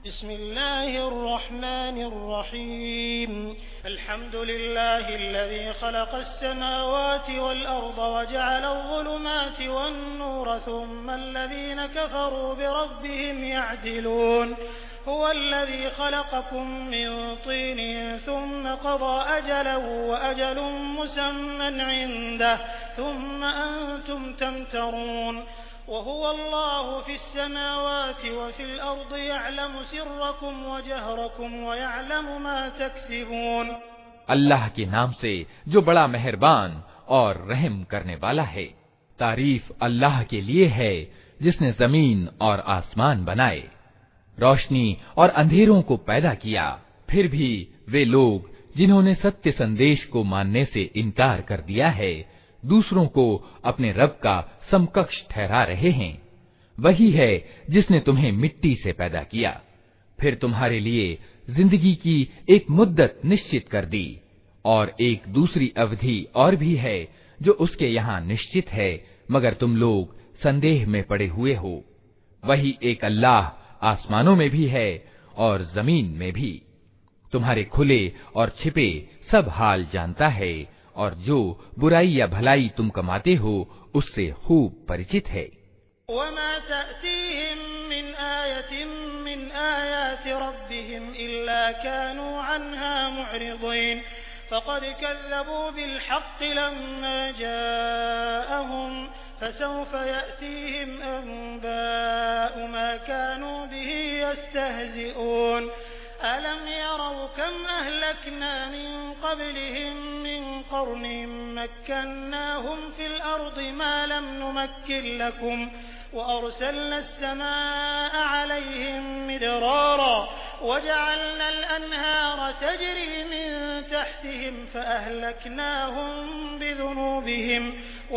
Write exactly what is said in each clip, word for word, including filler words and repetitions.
बिस्मिल्लाहिर्रहमानिर्रहीम अल्हम्दुलिल्लाहिल्लज़ी ख़लक़स्समावाति वल अर्ज़ वजअलज़्ज़ुलुमाति वन्नूर सुम्मल्लज़ीन कफ़रू बिरब्बिहिम यअदिलून हुवल्लज़ी ख़लक़कुम मिन तीनिन सुम्म क़ज़ा अजलन वअजलुन मुसम्मन इन्दह सुम्म अंतुम तमतरून वहुव अल्लाहु फ़िस्समावाति वफ़िल अर्ज़ि यअलमु सिर्रकुम वजहरकुम वयअलमु मा तक्सिबून। अल्लाह के नाम से जो बड़ा मेहरबान और रहम करने वाला है। तारीफ अल्लाह के लिए है जिसने जमीन और आसमान बनाए, रोशनी और अंधेरों को पैदा किया। फिर भी वे लोग जिन्होंने सत्य संदेश को मानने से इनकार कर दिया है, दूसरों को अपने रब का समकक्ष ठहरा रहे हैं। वही है जिसने तुम्हें मिट्टी से पैदा किया, फिर तुम्हारे लिए जिंदगी की एक मुद्दत निश्चित कर दी, और एक दूसरी अवधि और भी है जो उसके यहाँ निश्चित है, मगर तुम लोग संदेह में पड़े हुए हो। वही एक अल्लाह आसमानों में भी है और जमीन में भी, तुम्हारे खुले और छिपे सब हाल जानता है, और जो बुराई या भलाई तुम कमाते हो उससे खूब परिचित है। वमा तअतीहिम मिन आयतिन मिन आयाति रब्बिहिम इल्ला कानू अन्हा मुअरिदीन फक़द कज़्ज़बू बिल हक़्क़ि लम्मा जाअहुम फसौफ़ यअतीहिम अंबाअु मा कानू बिही यस्तहज़िऊन अलम यरौ कम अहलकना मिन क़ब्लिहिम मिन क़र्निन मक्कन्नाहुम फ़िल अर्ज़ि मा लम नुमक्किन लकुम वअरसलना अस्समाअ अलैहिम मिदरारा वजअलना अल-अनहार तजरी मिन तहतिहिम फअहलकनाहुम बिज़ुनूबिहिम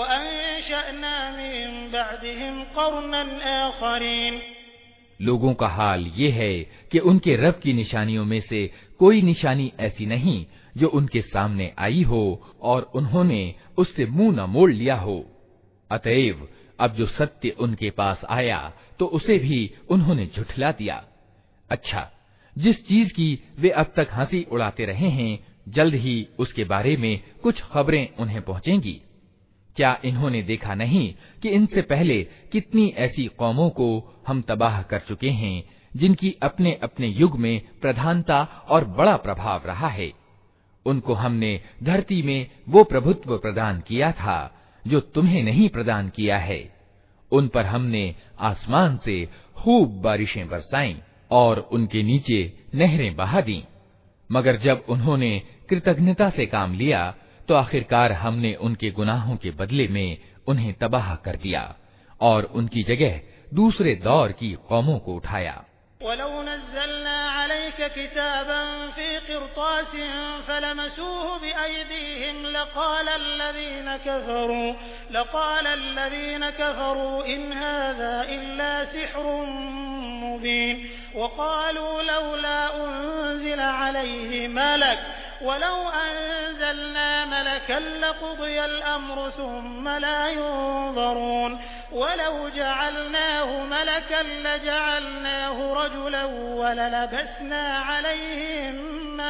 वअंशअना मिन बअदिहिम क़र्नन आख़रीन। लोगों का हाल ये है कि उनके रब की निशानियों में से कोई निशानी ऐसी नहीं जो उनके सामने आई हो और उन्होंने उससे मुंह न मोड़ लिया हो। अतएव अब जो सत्य उनके पास आया तो उसे भी उन्होंने झुठला दिया। अच्छा, जिस चीज की वे अब तक हंसी उड़ाते रहे हैं, जल्द ही उसके बारे में कुछ खबरें उन्हें पहुंचेंगी। क्या इन्होंने देखा नहीं कि इनसे पहले कितनी ऐसी कौमों को हम तबाह कर चुके हैं जिनकी अपने अपने युग में प्रधानता और बड़ा प्रभाव रहा है। उनको हमने धरती में वो प्रभुत्व प्रदान किया था जो तुम्हें नहीं प्रदान किया है। उन पर हमने आसमान से खूब बारिशें बरसाईं और उनके नीचे नहरें बहा दी, मगर जब उन्होंने कृतज्ञता से काम लिया तो आखिरकार हमने उनके गुनाहों के बदले में उन्हें तबाह कर दिया और उनकी जगह दूसरे दौर की कौमों को उठाया। वलौ नज़्ज़लना अलैका किताबन फ़ी क़िरतासिन फ़लमसूहु बिअयदीहिम लक़ाल अल्लज़ीन कफ़रू लक़ाल अल्लज़ीन कफ़रू इन हाज़ा इल्ला सिह्रुन मुबीन वक़ालू लौला उन्ज़िल अलैहि मलक वलौ अंज़लना मलकन लक़ुदियल अम्रु सुम्मा ला युनज़रून वलौ जअलनाहु मलकन लजअलनाहु रजुलन वललबसना अलैहिम मा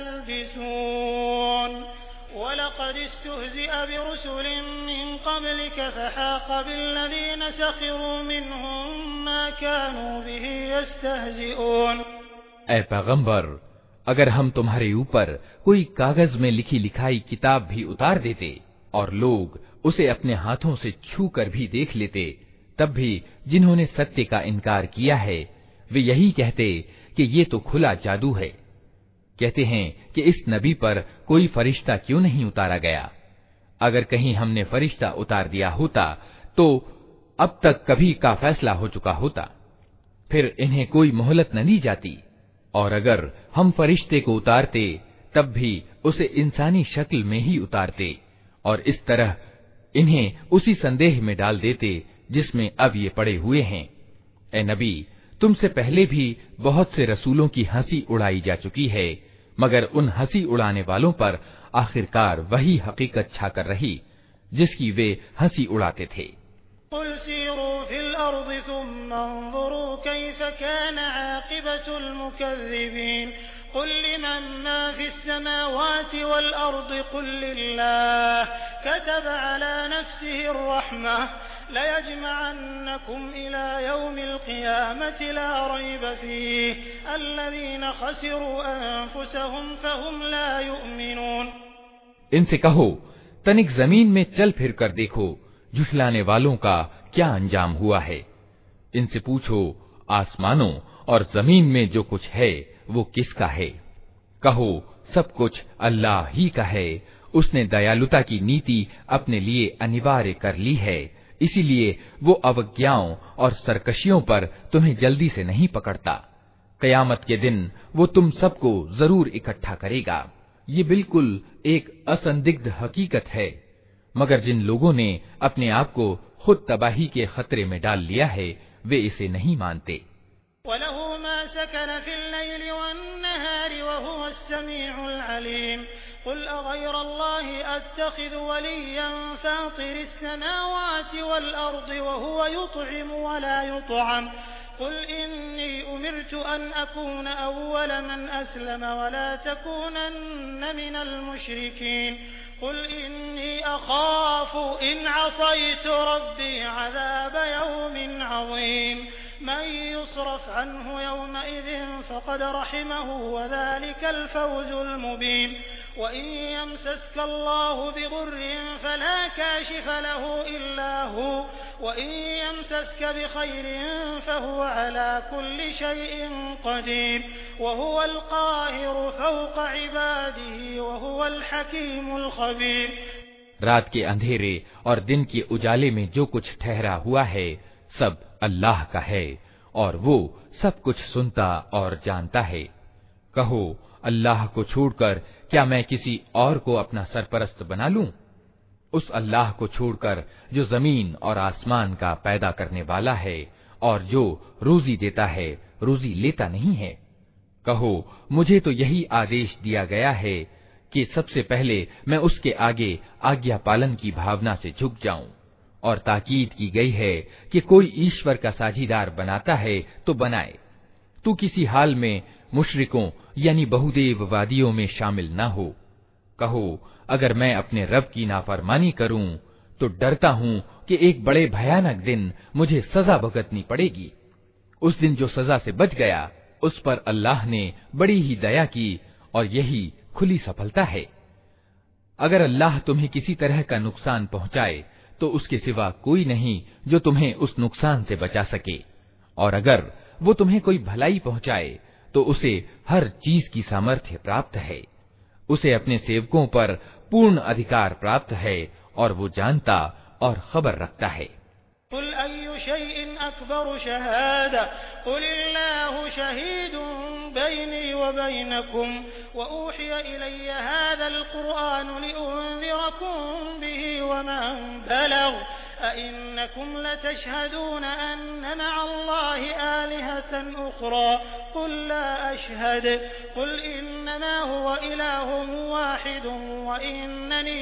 यल्बिसून वलक़द इस्तुहज़िअ बिरुसुलिन मिन क़ब्लिक फ़हाक़ बिल्लज़ीन सख़िरू मिनहुम मा कानू बिही यस्तहज़िऊन। ऐ पैगंबर, अगर हम तुम्हारे ऊपर कोई कागज में लिखी लिखाई किताब भी उतार देते और लोग उसे अपने हाथों से छू कर भी देख लेते, तब भी जिन्होंने सत्य का इनकार किया है वे यही कहते कि ये तो खुला जादू है। कहते हैं कि इस नबी पर कोई फरिश्ता क्यों नहीं उतारा गया। अगर कहीं हमने फरिश्ता उतार दिया होता तो अब तक कभी का फैसला हो चुका होता, फिर इन्हें कोई मोहलत न दी जाती। और अगर हम फरिश्ते को उतारते तब भी उसे इंसानी शक्ल में ही उतारते और इस तरह इन्हें उसी संदेह में डाल देते जिसमें अब ये पड़े हुए हैं। ए नबी, तुमसे पहले भी बहुत से रसूलों की हंसी उड़ाई जा चुकी है, मगर उन हंसी उड़ाने वालों पर आखिरकार वही हकीकत छाकर रही जिसकी वे हंसी उड़ाते थे। कज़िबतुल मुकज़्ज़िबीन क़ुल लिमन मा फ़िस्समावाति वल अर्दि क़ुल लिल्लाह कतब अला नफ़्सिहिर रहमह लयजमअन्नकुम इला यौमिल क़ियामति ला रैब फ़ीहि अल्लज़ीना ख़सिरू अन्फ़ुसहुम फ़हुम ला युमिनून। इनसे कहो, तनिक जमीन में चल फिर कर देखो झुठलाने वालों का क्या अंजाम हुआ है। इनसे पूछो, आसमानों और जमीन में जो कुछ है वो किसका है? कहो, सब कुछ अल्लाह ही का है। उसने दयालुता की नीति अपने लिए अनिवार्य कर ली है, इसीलिए वो अवज्ञाओं और सरकशियों पर तुम्हें जल्दी से नहीं पकड़ता। कयामत के दिन वो तुम सबको जरूर इकट्ठा करेगा। ये बिल्कुल एक असंदिग्ध हकीकत है, मगर जिन लोगों ने अपने आप को खुद तबाही के खतरे में डाल लिया है वे इसे नहीं मानते। वलहु मा सकन फिल लैलि वन्नहारि वहुवस समीउल अलीम क़ुल अग़ैरल्लाहि अत्तख़िज़ु वलिय्यन फ़ातिरिस समावाति वल अर्दि वहुव युत्'iमु वला युत्'म क़ुल इन्नी उमिरतु अन अकून अव्वल मन अस्लम वला तकूनन्न मिनल मुश्रिकीन क़ुल इन्नी अख़ाफ़ु इन असैतु रब्बी अज़ाब यौमिन अज़ीम मन युस्रफ अन्हु यौमइज़िन फ़क़द रहिमहु वज़ालिकल फ़ौज़ुल मुबीन वइन यमसस्क अल्लाहु बिग़ुर्रिन फ़ला काशिफ लहु इल्ला हु वइन यमसस्क बिख़ैरिन फ़हुव अला कुल्लि शैइन क़दीर वहुवल क़ाहिरु फ़ौक़ इबादिही वहुवल हकीमुल ख़बीर। रात के अंधेरे और दिन के उजाले में जो कुछ ठहरा हुआ है सब अल्लाह का है और वो सब कुछ सुनता और जानता है। कहो, अल्लाह को छोड़कर क्या मैं किसी और को अपना सरपरस्त बना लूं? उस अल्लाह को छोड़कर जो जमीन और आसमान का पैदा करने वाला है और जो रोजी देता है, रोजी लेता नहीं है। कहो, मुझे तो यही आदेश दिया गया है कि सबसे पहले मैं उसके आगे आज्ञा पालन की भावना से झुक जाऊं, और ताकीद की गई है कि कोई ईश्वर का साझीदार बनाता है तो बनाए। तू किसी हाल में मुशरिकों यानी बहुदेववादियों में शामिल न हो। कहो, अगर मैं अपने रब की नाफरमानी करूं तो डरता हूं कि एक बड़े भयानक दिन मुझे सजा भुगतनी पड़ेगी। उस दिन जो सजा से बच गया उस पर अल्लाह ने बड़ी ही दया की और यही खुली सफलता है। अगर अल्लाह तुम्हें किसी तरह का नुकसान पहुंचाए तो उसके सिवा कोई नहीं जो तुम्हें उस नुकसान से बचा सके, और अगर वो तुम्हें कोई भलाई पहुंचाए तो उसे हर चीज की सामर्थ्य प्राप्त है। उसे अपने सेवकों पर पूर्ण अधिकार प्राप्त है और वो जानता और खबर रखता है। कुल अय्यु शैइन अकबरु शहादा कुलिल्लाहु शहीदुन बैनी व बैनकुम व ऊहिया इलैया हाज़ल क़ुरआनु लिउन्ज़िरकुम बिही व मन बलग अइन्नकुम लतशहदून अन्न मअल्लाहि आलिहतन उख़रा कुल ला अशहद कुल इन्नमा हुवा इलाहुन वाहिदुन व इन्ननी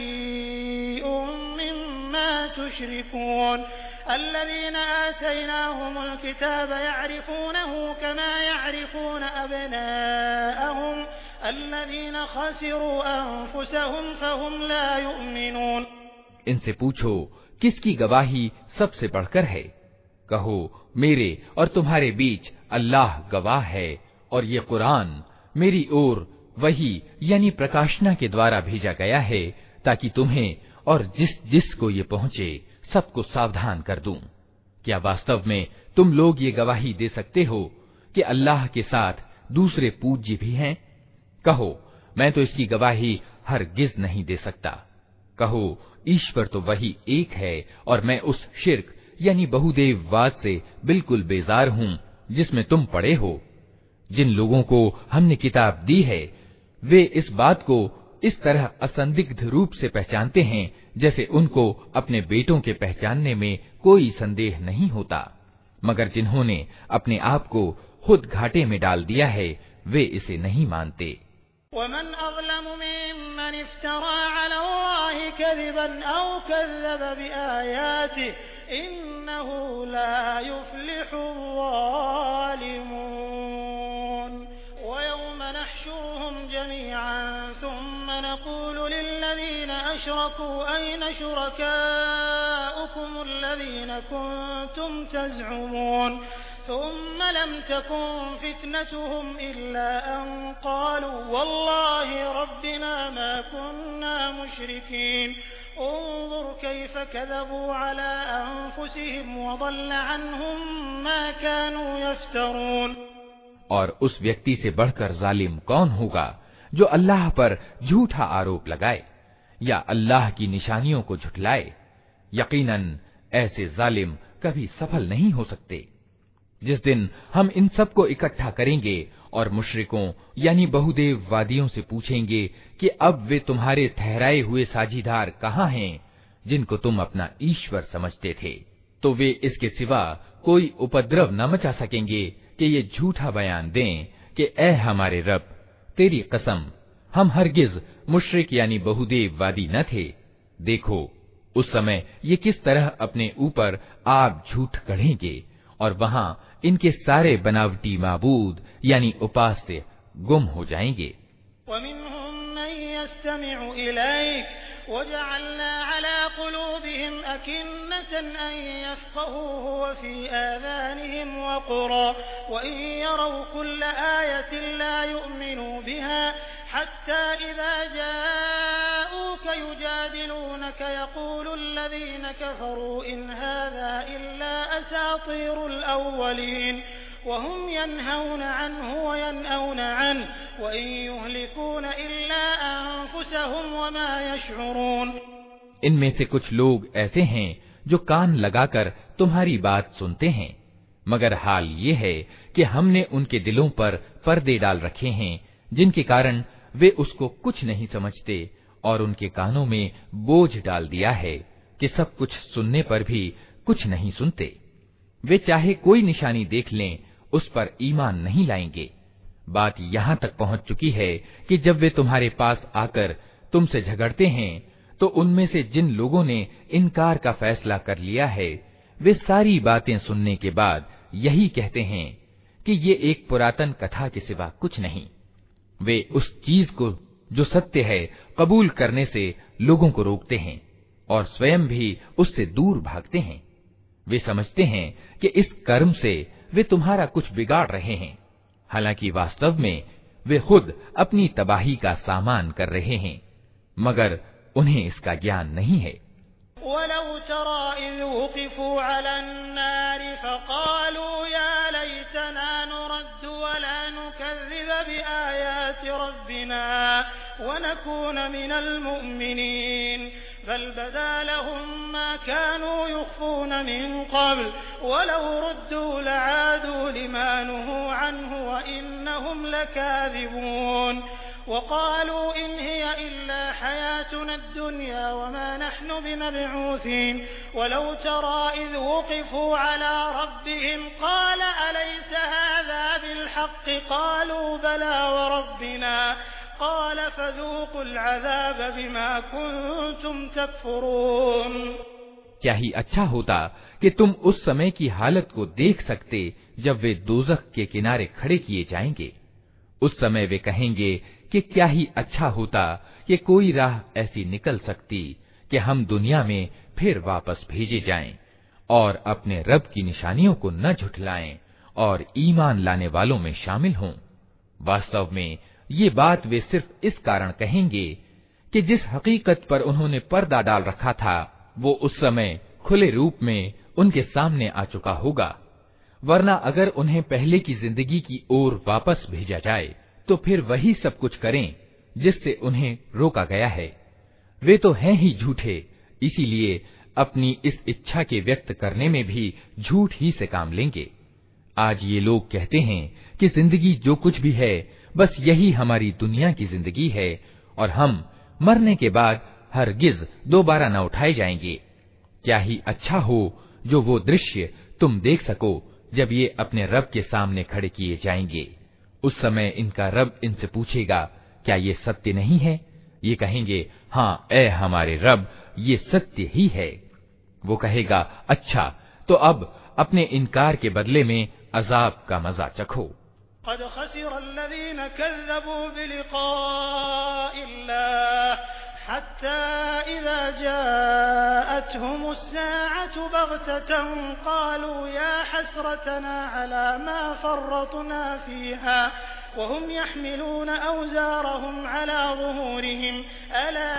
बरीउन मिम्मा तुश्रिकून الذين آتيناهم الكتاب يعرفونه كما يعرفون أبناءهم الذين خسروا أنفسهم فهم لا يؤمنون। इनसे पूछो, किसकी गवाही सबसे बढ़कर है? कहो, मेरे और तुम्हारे बीच अल्लाह गवाह है और ये कुरान मेरी ओर वही यानी प्रकाशना के द्वारा भेजा गया है ताकि तुम्हें और जिस जिस को ये पहुंचे सबको सावधान कर दूं। क्या वास्तव में तुम लोग ये गवाही दे सकते हो कि अल्लाह के साथ दूसरे पूज्य भी हैं? कहो, मैं तो इसकी गवाही हरगिज नहीं दे सकता। कहो, ईश्वर तो वही एक है और मैं उस शिर्क यानी बहुदेववाद से बिल्कुल बेजार हूं जिसमें तुम पड़े हो। जिन लोगों को हमने किताब दी है वे इस बात को इस तरह असंदिग्ध रूप से पहचानते हैं जैसे उनको अपने बेटों के पहचानने में कोई संदेह नहीं होता, मगर जिन्होंने अपने आप को खुद घाटे में डाल दिया है वे इसे नहीं मानते। वमन अज़लमु मिम्मन इफ्तरा अलल्लाहि कज़िबन औ कज़्ज़ब बिआयातिहि इन्नहु ला युफ्लिहु ज़ालिमून। अशरकू ऐन शुरकाउकुम अल्लज़ीना कुंतुम तज़उमून थुम्मा लम तकुन फितनतुहुम इल्ला अन क़ालू वल्लाहि रब्बिना मा कुन्ना मुशरिकीन उन्ज़ुर कैफ़ कज़बू अला अन्फुसिहिम वज़ल्ल अन्हुम मा कानू यफ्तरून। और उस व्यक्ति से बढ़कर जालिम कौन होगा जो अल्लाह पर झूठा आरोप लगाए या अल्लाह की निशानियों को झुठलाए। यकीनन ऐसे जालिम कभी सफल नहीं हो सकते। जिस दिन हम इन सब को इकट्ठा करेंगे और मुशरिकों यानी बहुदेववादियों से पूछेंगे कि अब वे तुम्हारे ठहराए हुए साझीदार कहाँ हैं जिनको तुम अपना ईश्वर समझते थे, तो वे इसके सिवा कोई उपद्रव न मचा सकेंगे कि ये झूठा बयान दें कि ए हमारे रब, तेरी कसम हम हरगिज मुशरिक यानी बहुदेववादी न थे। देखो उस समय ये किस तरह अपने ऊपर आप झूठ गढ़ेंगे और वहां इनके सारे बनावटी माबूद यानी उपास्य गुम हो जाएंगे। वजअलना अला कुलूबिहिम अकिन्नतन अन यफ़क़हूहु व फ़ी आज़ानिहिम वक़रा व इन यरव कुल्ल आयतिन ला युमिनू बिहा हत्ता इज़ा जाऊक युजादिलूनक यक़ूलु अल्लज़ीन कफ़रू इन हाज़ा इल्ला असातीरुल अव्वलीन वहुम यन्हौन अन्हु व यनअौन अन्हु व इन युहलिकून इल्ला अन्फुसहुम व मा यशऊरून। इनमें से कुछ लोग ऐसे हैं जो कान लगाकर तुम्हारी बात सुनते हैं, मगर हाल ये है कि हमने उनके दिलों पर पर्दे डाल रखे हैं जिनके कारण वे उसको कुछ नहीं समझते और उनके कानों में बोझ डाल दिया है कि सब कुछ सुनने पर भी कुछ नहीं सुनते। वे चाहे कोई निशानी देख लें उस पर ईमान नहीं लाएंगे। बात यहाँ तक पहुँच चुकी है कि जब वे तुम्हारे पास आकर तुमसे झगड़ते हैं तो उनमें से जिन लोगों ने इनकार का फैसला कर लिया है वे सारी बातें सुनने के बाद यही कहते हैं कि ये एक पुरातन कथा के सिवा कुछ नहीं। वे उस चीज को जो सत्य है कबूल करने से लोगों को रोकते हैं और स्वयं भी उससे दूर भागते हैं। वे समझते हैं कि इस कर्म से वे तुम्हारा कुछ बिगाड़ रहे हैं, हालांकि वास्तव में वे खुद अपनी तबाही का सामान कर रहे हैं, मगर उन्हें इसका ज्ञान नहीं है। वलौ तरा इज़ वुक़िफ़ू अलन नारि फ़क़ालू या लैतना नुरद्दु वला नुकज़्ज़िब बिआयाति रब्बिना व नकून मिनल मुअ्मिनीन बल बदा लहुम मा कानू युख़्फ़ून मिन क़ब्ल वलौ रुद्दू लआदू लिमा नुहू अन्हु व इन्नहुम लकाज़िबून वक़ालू इन हिय इल्ला हयातुना दुनिया वमा नहनु बिमबऊसीन वलौ तरा इज़ वुक़िफ़ू अला रब्बिहिम क़ाल अलैस हाज़ा बिलहक़्क़ क़ालू बला व रब्बिना क़ाल फ़ज़ूक़ुल अज़ाब बिमा कुन्तुम तकफ़ुरून। क्या ही अच्छा होता कि तुम उस समय की हालत को देख सकते जब वे दोज़ख के किनारे खड़े किए जाएंगे। उस समय वे कहेंगे कि क्या ही अच्छा होता कि कोई राह ऐसी निकल सकती कि हम दुनिया में फिर वापस भेजे जाएं और अपने रब की निशानियों को न झुठलाएं और ईमान लाने वालों में शामिल हों। वास्तव में ये बात वे सिर्फ इस कारण कहेंगे कि जिस हकीकत पर उन्होंने पर्दा डाल रखा था वो उस समय खुले रूप में उनके सामने आ चुका होगा। वरना अगर उन्हें पहले की जिंदगी की ओर वापस भेजा जाए तो फिर वही सब कुछ करें जिससे उन्हें रोका गया है। वे तो हैं ही झूठे, इसीलिए अपनी इस इच्छा के व्यक्त करने में भी झूठ ही से काम लेंगे। आज ये लोग कहते हैं कि जिंदगी जो कुछ भी है बस यही हमारी दुनिया की जिंदगी है और हम मरने के बाद हरगिज दोबारा न उठाए जाएंगे। क्या ही अच्छा हो जो वो दृश्य तुम देख सको जब ये अपने रब के सामने खड़े किए जाएंगे। उस समय इनका रब इनसे पूछेगा, क्या ये सत्य नहीं है? ये कहेंगे, हाँ ऐ हमारे रब, ये सत्य ही है। वो कहेगा, अच्छा तो अब अपने इनकार के बदले में अजाब का मजा चखो। क़द खसिरल्लज़ीन कज़्ज़बू बिलिक़ाइल्लाह हत्ता इज़ा जाअतहुमुस्साअतु बग़ततन क़ालू या हसरतना अला मा फ़र्रतना फ़ीहा वहुम यहमिलून औज़ारहुम अला ज़ुहूरिहिम अला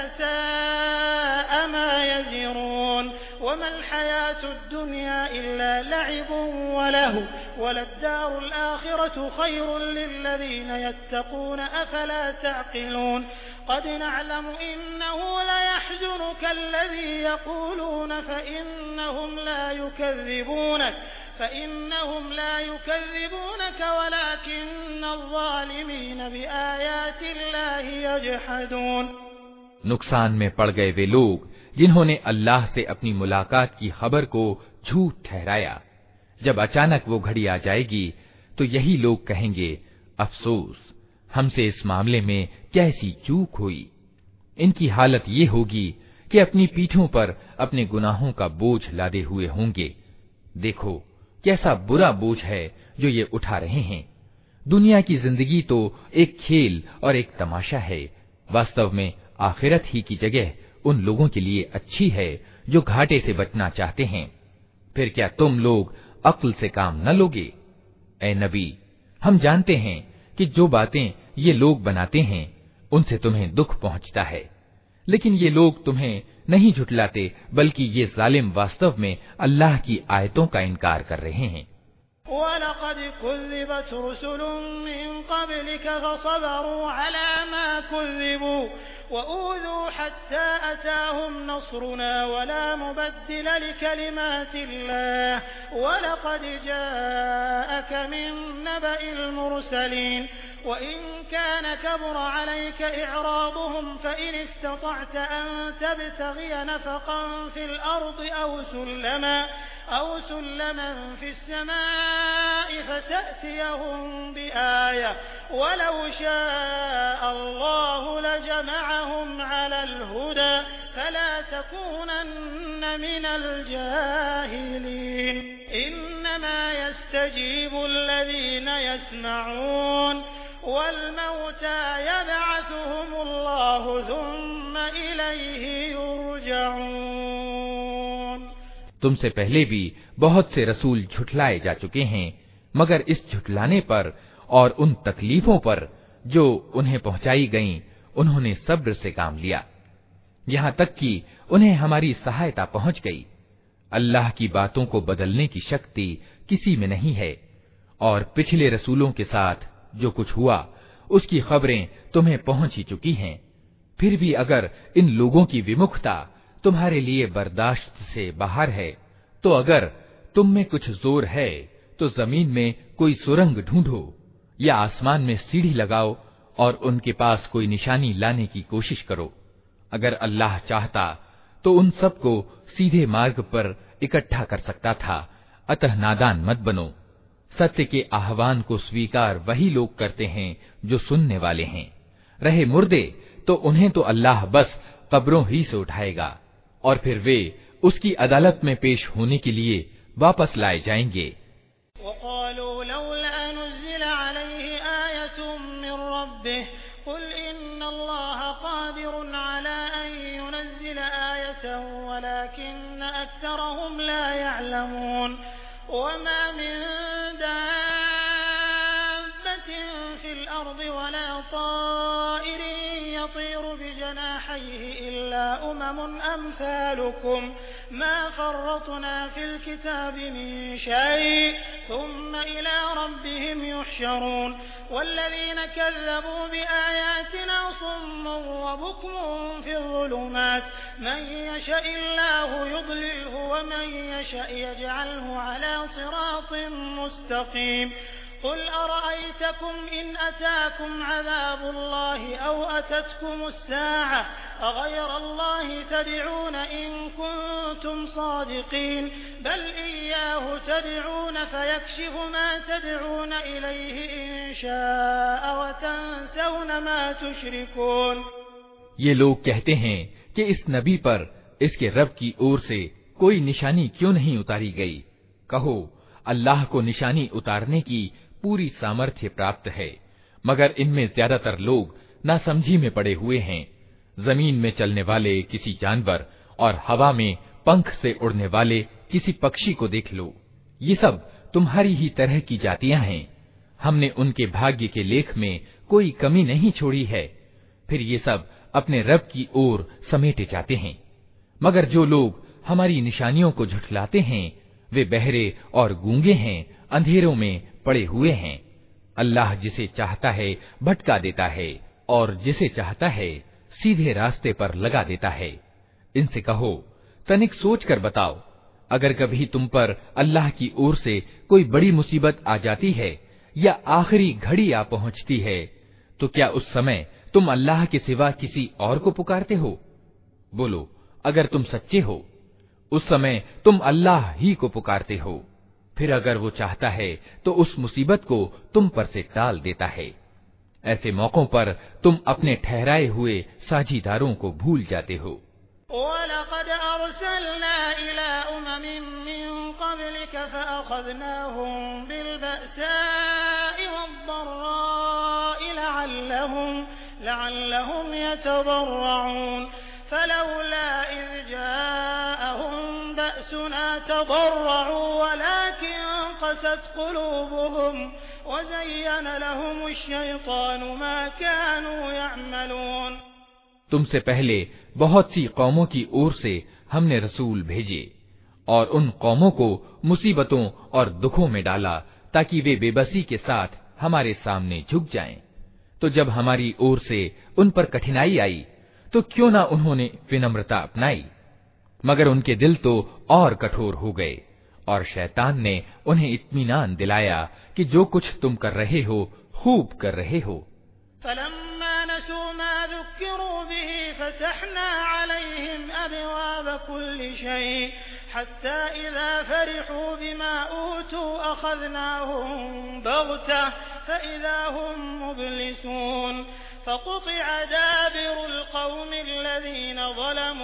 साअ मा यज़िरून वमल हयातुद दुनिया इल्ला लअबुन व लहव वलद्दारुल आखिरतु खैरुल लिल्लज़ीन यत्तक़ून अफला तअक़िलून قد نعلم إنه ليحزنك الذي يقولون فإنهم لا يكذبونك فإنهم لا يكذبونك ولكن الظالمين بآيات الله يجحدون। नुकसान में पड़ गए वे लोग जिन्होंने अल्लाह से अपनी मुलाकात की खबर को झूठ ठहराया। जब अचानक वो घड़ी आ जाएगी तो यही लोग कहेंगे, अफसोस, हमसे इस मामले में कैसी चूक हुई। इनकी हालत ये होगी कि अपनी पीठों पर अपने गुनाहों का बोझ लादे हुए होंगे। देखो कैसा बुरा बोझ है जो ये उठा रहे हैं। दुनिया की जिंदगी तो एक खेल और एक तमाशा है, वास्तव में आखिरत ही की जगह उन लोगों के लिए अच्छी है जो घाटे से बचना चाहते हैं। फिर क्या तुम लोग अक्ल से काम न लोगे? ए नबी, हम जानते हैं कि जो बातें ये लोग बनाते हैं उनसे तुम्हें दुख पहुंचता है, लेकिन ये लोग तुम्हें नहीं झुठलाते, बल्कि ये जालिम वास्तव में अल्लाह की आयतों का इनकार कर रहे हैं। वलक़द कुज़्ज़िबत रुसुलुम मिन क़ब्लिक फ़सबरू अला मा कुज़्ज़िबू वऊज़ू हत्ता अताहुम नस्रुना वला मुबद्दिल लिकलिमातिल्लाह वलक़द जाअक मिन नबइल मुरसलीन وإن كان كبر عليك إعراضهم فإن استطعت أن تبتغي نفقا في الأرض أو سلما أو سلما في السماء فتأتيهم بآية ولو شاء الله لجمعهم على الهدى فلا تكونن من الجاهلين إنما يستجيب الذين يسمعون والموتى يبعثهم الله ثم إليه يرجعون। तुमसे पहले भी बहुत से रसूल झुठलाए जा चुके हैं, मगर इस झुठलाने पर और उन तकलीफों पर जो उन्हें पहुंचाई गईं, उन्होंने सब्र से काम लिया, यहाँ तक कि उन्हें हमारी सहायता पहुंच गई। अल्लाह की बातों को बदलने की शक्ति किसी में नहीं है, और पिछले रसूलों के साथ जो कुछ हुआ उसकी खबरें तुम्हें पहुंच ही चुकी हैं। फिर भी अगर इन लोगों की विमुखता तुम्हारे लिए बर्दाश्त से बाहर है, तो अगर तुम में कुछ जोर है तो जमीन में कोई सुरंग ढूंढो या आसमान में सीढ़ी लगाओ और उनके पास कोई निशानी लाने की कोशिश करो। अगर अल्लाह चाहता तो उन सबको सीधे मार्ग पर इकट्ठा कर सकता था, अतः नादान मत बनो। सत्य के आह्वान को स्वीकार वही लोग करते हैं जो सुनने वाले हैं। रहे मुर्दे तो उन्हें तो अल्लाह बस कब्रों ही से उठाएगा और फिर वे उसकी अदालत में पेश होने के लिए वापस लाए जाएंगे। أمثالكم ما فرطنا في الكتاب من شيء ثم إلى ربهم يحشرون والذين كذبوا بآياتنا صم وبكم في الظلمات من يشاء الله يضلله ومن يشاء يجعله على صراط مستقيم قل أرأيتكم إن أتاكم عذاب الله أو أتتكم الساعة أغير الله تدعون إن كنتم صادقين بل إياه تدعون فيكشف ما تدعون إليه إن شاء وتنسون ما تشركون। ये लोग कहते हैं कि इस नबी पर इसके रब की ओर से कोई निशानी क्यों नहीं उतारी गई। कहो, अल्लाह को निशानी उतारने की पूरी सामर्थ्य प्राप्त है, मगर इनमें ज्यादातर लोग नासमझी में पड़े हुए हैं। जमीन में चलने वाले किसी जानवर और हवा में पंख से उड़ने वाले किसी पक्षी को देख लो, ये सब तुम्हारी ही तरह की जातियां हैं। हमने उनके भाग्य के लेख में कोई कमी नहीं छोड़ी है। फिर ये सब अपने रब की ओर समेटे जाते हैं। मगर जो लोग हमारी निशानियों को झुठलाते हैं, वे बहरे और गूंगे हैं, अंधेरों में पड़े हुए हैं। अल्लाह जिसे चाहता है भटका देता है और जिसे चाहता है सीधे रास्ते पर लगा देता है। इनसे कहो, तनिक सोच कर बताओ, अगर कभी तुम पर अल्लाह की ओर से कोई बड़ी मुसीबत आ जाती है या आखिरी घड़ी आ पहुंचती है, तो क्या उस समय तुम अल्लाह के सिवा किसी और को पुकारते हो? बोलो, अगर तुम सच्चे हो, उस समय तुम अल्लाह ही को पुकारते हो। फिर अगर वो चाहता है तो उस मुसीबत को तुम पर से टाल देता है। ऐसे मौकों पर तुम अपने ठहराए हुए साझीदारों को भूल जाते हो। वलक़द अर्सलना इला उममिन मिन क़ब्लिक फ़अख़ज़नाहुम बिलबअसाइ वद्दर्राइ लअल्लहुम लअल्लहुम यतज़र्रऊन फलौला इज़ जाअहुम बअसुना तज़र्रऊ वलाकिन क़सत क़ुलूबुहुम वज़य्यन लहुमुश्शैतानु मा कानू यअमलून। तुमसे पहले बहुत सी कौमों की ओर से हमने रसूल भेजे और उन कौमों को मुसीबतों और दुखों में डाला ताकि वे बेबसी के साथ हमारे सामने झुक जाएं। तो जब हमारी ओर से उन पर कठिनाई आई तो क्यों ना उन्होंने विनम्रता अपनाई, मगर उनके दिल तो और कठोर हो गए और शैतान ने उन्हें इत्मीनान दिलाया कि जो कुछ तुम कर रहे हो खूब कर रहे हो। फलम्मा नसू मा ज़ुक्किरू बिही फ़तहना अलैहिम अबवाब कुल्लि शै हत्ता इज़ा फ़रिहू बिमा ऊतू अख़ज़नाहुम बग़तह फ़इज़ा हुम मुब्लिसून फ़क़ुतिअ दाबिरुल क़ौमिल्लज़ीन ज़लमू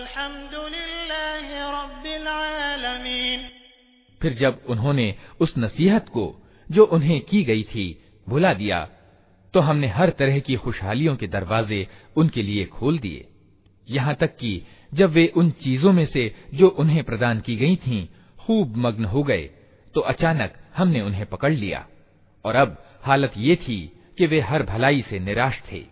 वल्हम्दुलिल्लाहि रब्बिल आलमीन। फिर जब उन्होंने उस नसीहत को जो उन्हें की गई थी भुला दिया, तो हमने हर तरह की खुशहालियों के दरवाजे उनके लिए खोल दिए। यहाँ तक कि जब वे उन चीजों में से जो उन्हें प्रदान की गई थीं खूब मग्न हो गए, तो अचानक हमने उन्हें पकड़ लिया और अब हालत ये थी कि वे हर भलाई से निराश थे।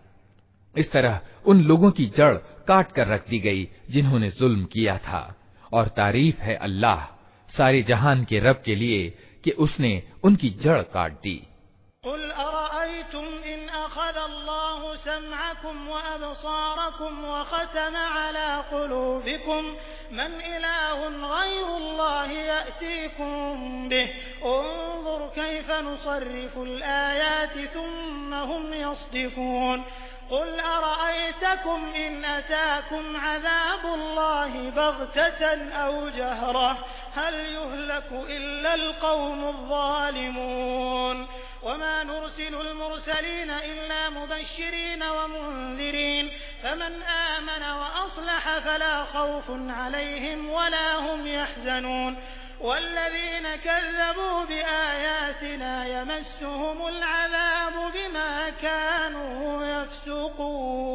इस तरह उन लोगों की जड़ काट कर रख दी गई जिन्होंने जुल्म किया था। और तारीफ है अल्लाह सारे जहान के रब के लिए कि उसने उनकी जड़ काट दी। कुल अरअयतुम इन अख़ज़ल्लाहु समअकुम व अबसारकुम व ख़तम अला क़ुलूबिकुम मन इलाहुन ग़ैरुल्लाहि यअतीकुम बिहि उन्ज़ुर कैफ़ नुसर्रिफ़ुल आयाति थुम्मा हुम यस्दिफ़ून। कुल अरअयतकुम इन अताकुम अज़ाबुल्लाहि बग़ततन औ जहरह हल युहलकु इल्लल क़ौमुज़ ज़ालिमून। वमा नुरसिलुल मुरसलीन इल्ला मुबश्शिरीन व मुन्ज़िरीन फमन आमन व अस्लह फला खौफुन अलैहिम वला हुम यहज़नून। वल्लज़ीन कज़्ज़बू बिआयातिना यमस्सुहुमुल अज़ाबु बिमा कानू यफ़्सुक़ून।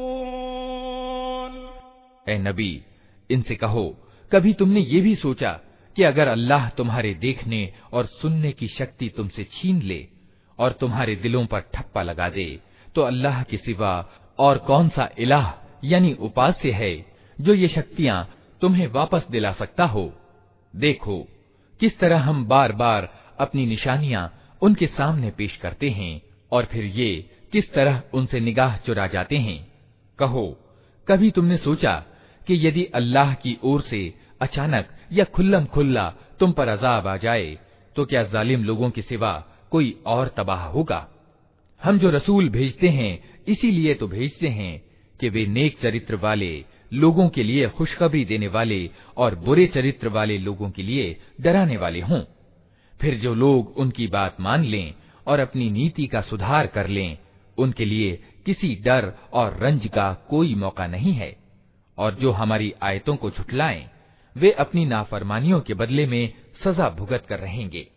ऐ नबी, इनसे कहो, कभी तुमने ये भी सोचा कि अगर अल्लाह तुम्हारे देखने और सुनने की शक्ति तुमसे छीन ले और तुम्हारे दिलों पर ठप्पा लगा दे, तो अल्लाह के सिवा और कौन सा इलाह यानी उपास्य है जो ये शक्तियां तुम्हें वापस दिला सकता हो? देखो किस तरह हम बार बार अपनी निशानियां उनके सामने पेश करते हैं और फिर ये किस तरह उनसे निगाह चुरा जाते हैं। कहो, कभी तुमने सोचा कि यदि अल्लाह की ओर से अचानक या खुल्लम खुल्ला तुम पर अजाब आ जाए तो क्या जालिम लोगों के सिवा कोई और तबाह होगा? हम जो रसूल भेजते हैं इसीलिए तो भेजते हैं कि वे नेक चरित्र वाले लोगों के लिए खुशखबरी देने वाले और बुरे चरित्र वाले लोगों के लिए डराने वाले हों। फिर जो लोग उनकी बात मान लें और अपनी नीति का सुधार कर लें, उनके लिए किसी डर और रंज का कोई मौका नहीं है। और जो हमारी आयतों को झुठलाएं, वे अपनी नाफरमानियों के बदले में सजा भुगत कर रहेंगे।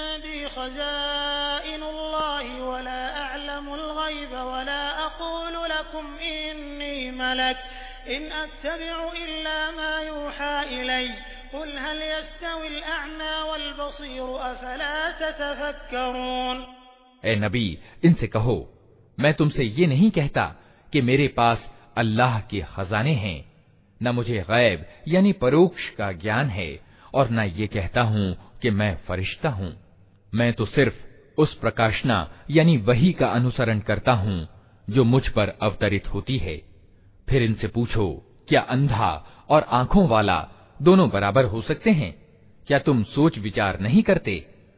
खज़ाइनुल्लाहि वला अअलमुल गैब वला अक़ूलु लकुम इन्नी मलक इन अत्तबिउ इल्ला मा यूहा इलै कुल हल यस्तविल अअमा वल बसीर अफला ततफक्करून। ए नबी, इनसे कहो, मैं तुमसे ये नहीं कहता कि मेरे पास अल्लाह के खजाने हैं, न मुझे गैब यानी परोक्ष का ज्ञान है, और न ये कहता हूँ कि मैं फरिश्ता हूँ। मैं तो सिर्फ उस प्रकाशना यानी वही का अनुसरण करता हूँ जो मुझ पर अवतरित होती है। फिर इनसे पूछो, क्या अंधा और आंखों वाला दोनों बराबर हो सकते हैं? क्या तुम सोच विचार नहीं करते?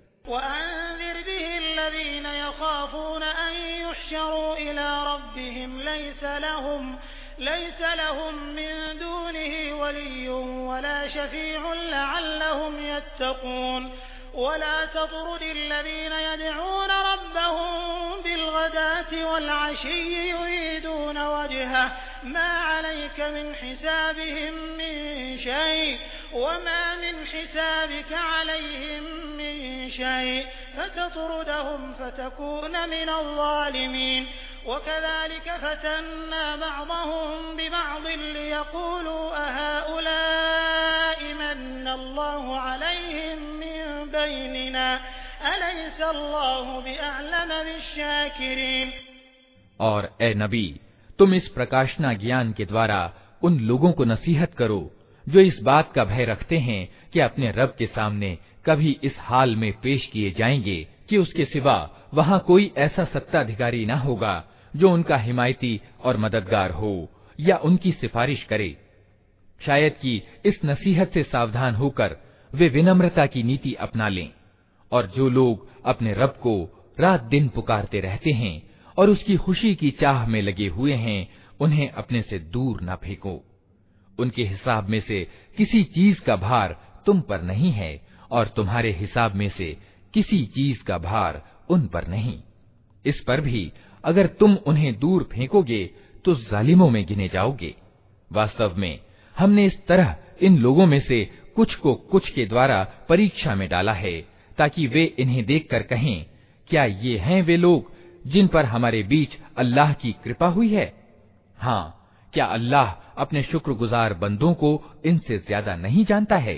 वला ततरुदिल्लज़ीना यदऊना रब्बहुम बिलगदाति वलअशिय्यि युरीदूना वजहह मा अलैका मिन हिसाबिहिम मिन शै वमा मिन हिसाबिका अलैहिम मिन शै फततरुदहुम फतकून मिनल ज़ालिमीन वकज़ालिक फतन्ना बअदहुम बिबअद लियक़ूलू अहाउलाइ मन्नल्लाहु अलैहिम बैनिना अलैसा अल्लाहु बिअअलम बिश्शाकिरीन। और ए नबी, तुम इस प्रकाशना ज्ञान के द्वारा उन लोगों को नसीहत करो जो इस बात का भय रखते हैं कि अपने रब के सामने कभी इस हाल में पेश किए जाएंगे कि उसके सिवा वहां कोई ऐसा सत्ताधिकारी न होगा जो उनका हिमायती और मददगार हो या उनकी सिफारिश करे। शायद कि इस नसीहत से सावधान होकर वे विनम्रता की नीति अपना लें। और जो लोग अपने रब को रात दिन पुकारते रहते हैं और उसकी खुशी की चाह में लगे हुए हैं, उन्हें अपने से दूर न फेंको। उनके हिसाब में से किसी चीज का भार तुम पर नहीं है और तुम्हारे हिसाब में से किसी चीज का भार उन पर नहीं। इस पर भी अगर तुम उन्हें दूर फेंकोगे तो जालिमों में गिने जाओगे। वास्तव में हमने इस तरह इन लोगों में से कुछ को कुछ के द्वारा परीक्षा में डाला है, ताकि वे इन्हें देखकर कहें, क्या ये हैं वे लोग जिन पर हमारे बीच अल्लाह की कृपा हुई है? हाँ, क्या अल्लाह अपने शुक्रगुजार बंदों को इनसे ज्यादा नहीं जानता है?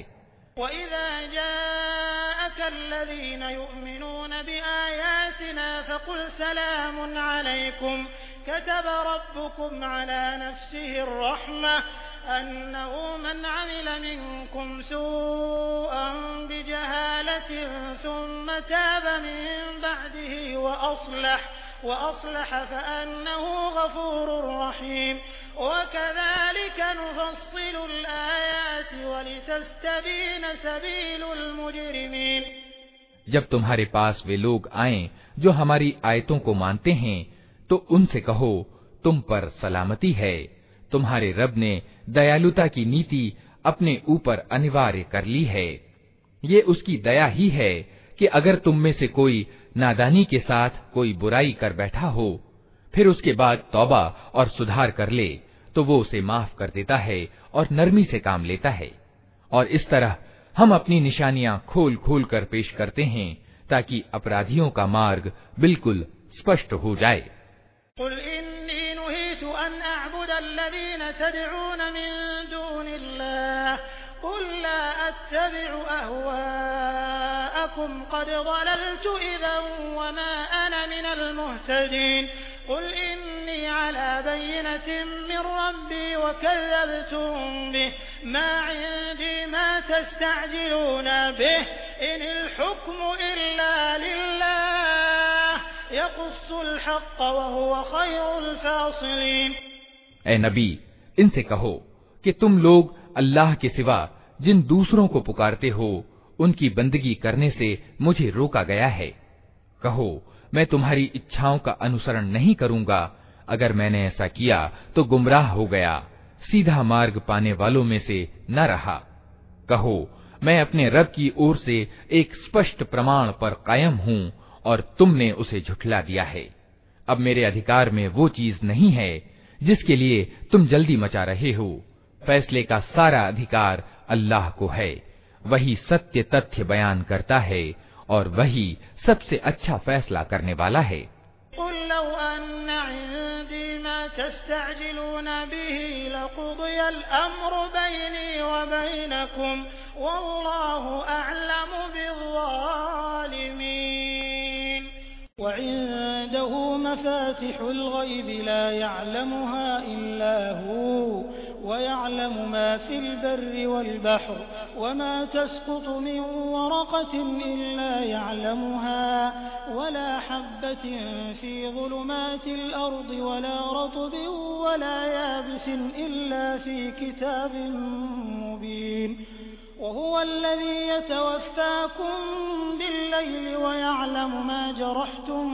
अन्नहु मन अमिल मिनकुम सूअन बिजहालतिन सुम्मा ताब मिन बअदिही व अस्लह व अस्लह फअन्नहु गफूरुर रहीम वकज़ालिक नुफस्सिलुल आयाति वलितस्तबीन सबीलुल मुजरिमीन। जब तुम्हारे पास वे लोग आएं जो हमारी आयतों को मानते हैं, तो उनसे कहो, तुम पर सलामती है। तुम्हारे रब ने दयालुता की नीति अपने ऊपर अनिवार्य कर ली है। ये उसकी दया ही है कि अगर तुम में से कोई नादानी के साथ कोई बुराई कर बैठा हो, फिर उसके बाद तौबा और सुधार कर ले, तो वो उसे माफ कर देता है और नरमी से काम लेता है। और इस तरह हम अपनी निशानियां खोल खोल कर पेश करते हैं, ताकि अपराधियों का मार्ग बिल्कुल स्पष्ट हो जाए। क़द ज़लल्तु इज़न वमा अना मिनल मुहतदीन क़ुल इन्नी अला बय्यिनतिन मिन रब्बी व कज़्ज़बतुम बिहि मा इंदी मा तस्तअजिलून बिहि इनिल हुक्मु इल्ला लिल्लाह यक़ुस्सुल हक़्क़ व हुव ख़ैरुल फ़ासिलीन। ए नबी, इनसे कहो कि तुम लोग अल्लाह के सिवा जिन दूसरों को पुकारते हो, उनकी बंदगी करने से मुझे रोका गया है। कहो, मैं तुम्हारी इच्छाओं का अनुसरण नहीं करूंगा। अगर मैंने ऐसा किया तो गुमराह हो गया, सीधा मार्ग पाने वालों में से न रहा। कहो, मैं अपने रब की ओर से एक स्पष्ट प्रमाण पर कायम हूँ और तुमने उसे झुठला दिया है। अब मेरे अधिकार में वो चीज नहीं है जिसके लिए तुम जल्दी मचा रहे हो। फैसले का सारा अधिकार अल्लाह को है। वही सत्य तथ्य बयान करता है और वही सबसे अच्छा फैसला करने वाला है। तस्तअजिलून बिही लक़ुदियल अम्रु बैनी व बैनकुम वल्लाहु अअलमु बिज़्ज़ालिमीन। व इंदहु मफ़ातिहुल ग़ैब ला यअलमुहा इल्ला हु وَيَعْلَمُ مَا فِي الْبَرِّ وَالْبَحْرِ وَمَا تَسْقُطُ مِنْ وَرَقَةٍ إِلَّا يَعْلَمُهَا وَلَا حَبَّةٍ فِي ظُلُمَاتِ الْأَرْضِ وَلَا رَطْبٍ وَلَا يَابِسٍ إِلَّا فِي كِتَابٍ مُبِينٍ وَهُوَ الَّذِي يَتَوَفَّاكُم بِاللَّيْلِ وَيَعْلَمُ مَا جَرَحْتُم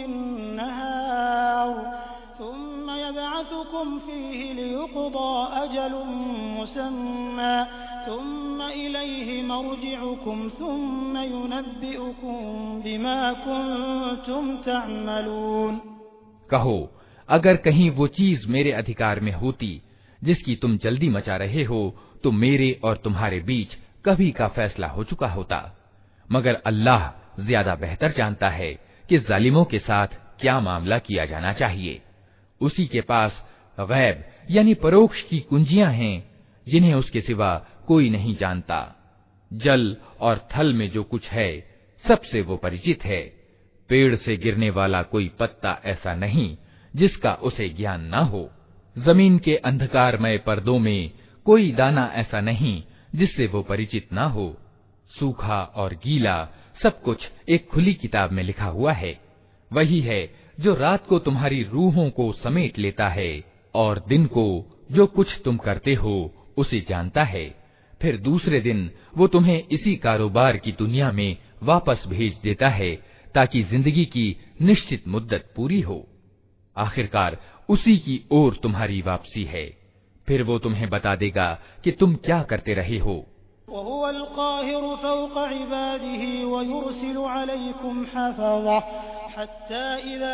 بِالنَّهَارِ ثُمَّ يَبْعَثُكُمْ فِيهِ لِيُقْضَىٰ أَجَلٌ مُّسَمًّى ثُمَّ إِلَيْهِ مَرْجِعُكُمْ ثُمَّ يُنَبِّئُكُم بِمَا كُنتُمْ تَعْمَلُونَ। कहो, अगर कहीं वो चीज मेरे अधिकार में होती जिसकी तुम जल्दी मचा रहे हो तो मेरे और तुम्हारे बीच कभी का फैसला हो चुका होता, मगर अल्लाह ज्यादा बेहतर जानता है कि जालिमों के साथ क्या मामला किया जाना चाहिए। उसी के पास गैब यानी परोक्ष की कुंजियां हैं जिन्हें उसके सिवा कोई नहीं जानता। जल और थल में जो कुछ है सबसे वो परिचित है। पेड़ से गिरने वाला कोई पत्ता ऐसा नहीं जिसका उसे ज्ञान न हो। जमीन के अंधकारमय पर्दों में कोई दाना ऐसा नहीं जिससे वो परिचित न हो। सूखा और गीला सब कुछ एक खुली किताब में लिखा हुआ है। वही है जो रात को तुम्हारी रूहों को समेट लेता है और दिन को जो कुछ तुम करते हो उसे जानता है। फिर दूसरे दिन वो तुम्हें इसी कारोबार की दुनिया में वापस भेज देता है ताकि जिंदगी की निश्चित मुद्दत पूरी हो। आखिरकार उसी की ओर तुम्हारी वापसी है। फिर वो तुम्हें बता देगा कि तुम क्या करते रहे हो। वहुवल क़ाहिरु फ़ौक़ इबादिही व युरसिलु अलैकुम हफ़ज़ा हत्ता इज़ा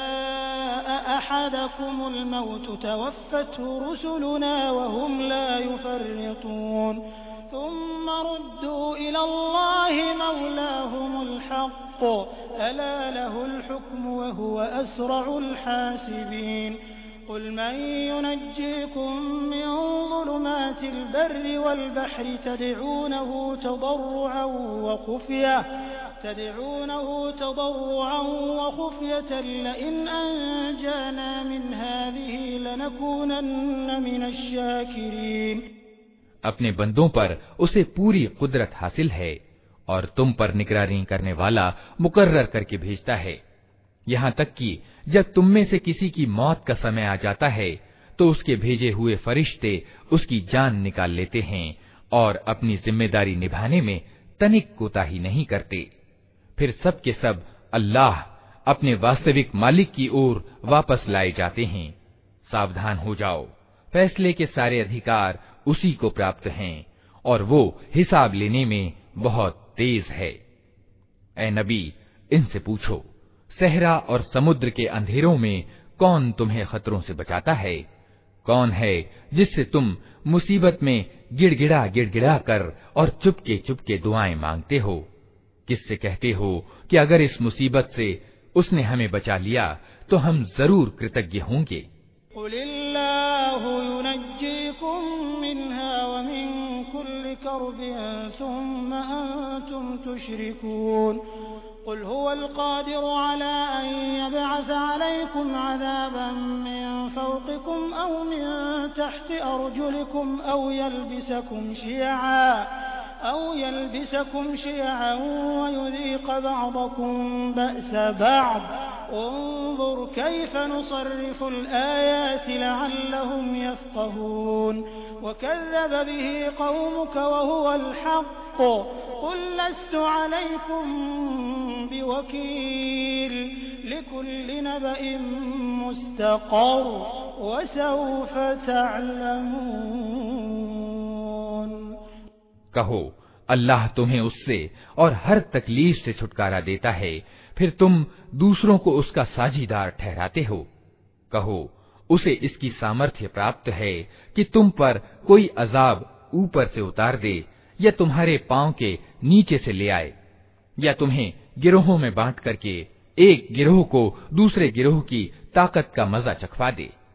जाअ अहदकुमुल मौत तवफ़्फ़तहु रुसुलुना व हुम ला युफ़र्रितून थुम्म रुद्दू इलल्लाहि मौलाहुमुल हक़्क़ अला लहुल हुक्मु व हुव अस्रउल हासिबीन। قل من ينجيكم من ظلمات البر والبحر تدعونه تضرعا وخفية تدعونه تضرعا وخفية لئن أنجانا من هذه لنكونن من الشاكرين। अपने बंदों पर उसे पूरी कुदरत हासिल है और तुम पर निगरानी करने वाला मुकर्रर करके भेजता है, यहाँ तक कि जब तुम में से किसी की मौत का समय आ जाता है तो उसके भेजे हुए फरिश्ते उसकी जान निकाल लेते हैं और अपनी जिम्मेदारी निभाने में तनिक कोताही नहीं करते। फिर सब के सब अल्लाह अपने वास्तविक मालिक की ओर वापस लाए जाते हैं। सावधान हो जाओ, फैसले के सारे अधिकार उसी को प्राप्त हैं और वो हिसाब लेने में बहुत तेज है। ए नबी, इनसे पूछो, सहरा और समुद्र के अंधेरों में कौन तुम्हें खतरों से बचाता है? कौन है जिससे तुम मुसीबत में गिड़गिड़ा गिड़गिड़ा कर और चुपके चुपके दुआएं मांगते हो? किससे कहते हो कि अगर इस मुसीबत से उसने हमें बचा लिया तो हम जरूर कृतज्ञ होंगे। कुलिल्लाहु युनज्जीकुम मिन्हा व मिन कुल्लि कर्बिन सुम्मा अंतुम तुश्रिकून। कुल हुवल क़ादिरु अला अन यबअस अलैकुम अज़ाबन मिन फ़ौक़िकुम औ मिन तहति अर्जुलिकुम औ यल्बिसकुम शियअन औ यल्बिसकुम शियअन व युज़ीक़ बअदकुम बअस बअद उन्ज़ुर कैफ़ नुसर्रिफ़ुल आयाति लअल्लहुम यफ़क़हून वकज़्ज़ब बिही क़ौमुक वहुवल हक़्क़ क़ुल लस्तु अलैकुम बिवकील लिकुल्लि नबइम मुस्तक़र वसौफ़ तअलमून। कहो, अल्लाह तुम्हें उससे और हर तकलीफ से छुटकारा देता है, फिर तुम दूसरों को उसका साझीदार ठहराते हो। कहो, उसे इसकी सामर्थ्य प्राप्त है कि तुम पर कोई अजाब ऊपर से उतार दे या तुम्हारे पांव के नीचे से ले आए या तुम्हें गिरोहों में बांट करके एक गिरोह को दूसरे गिरोह की ताकत का मजा चखवा दे।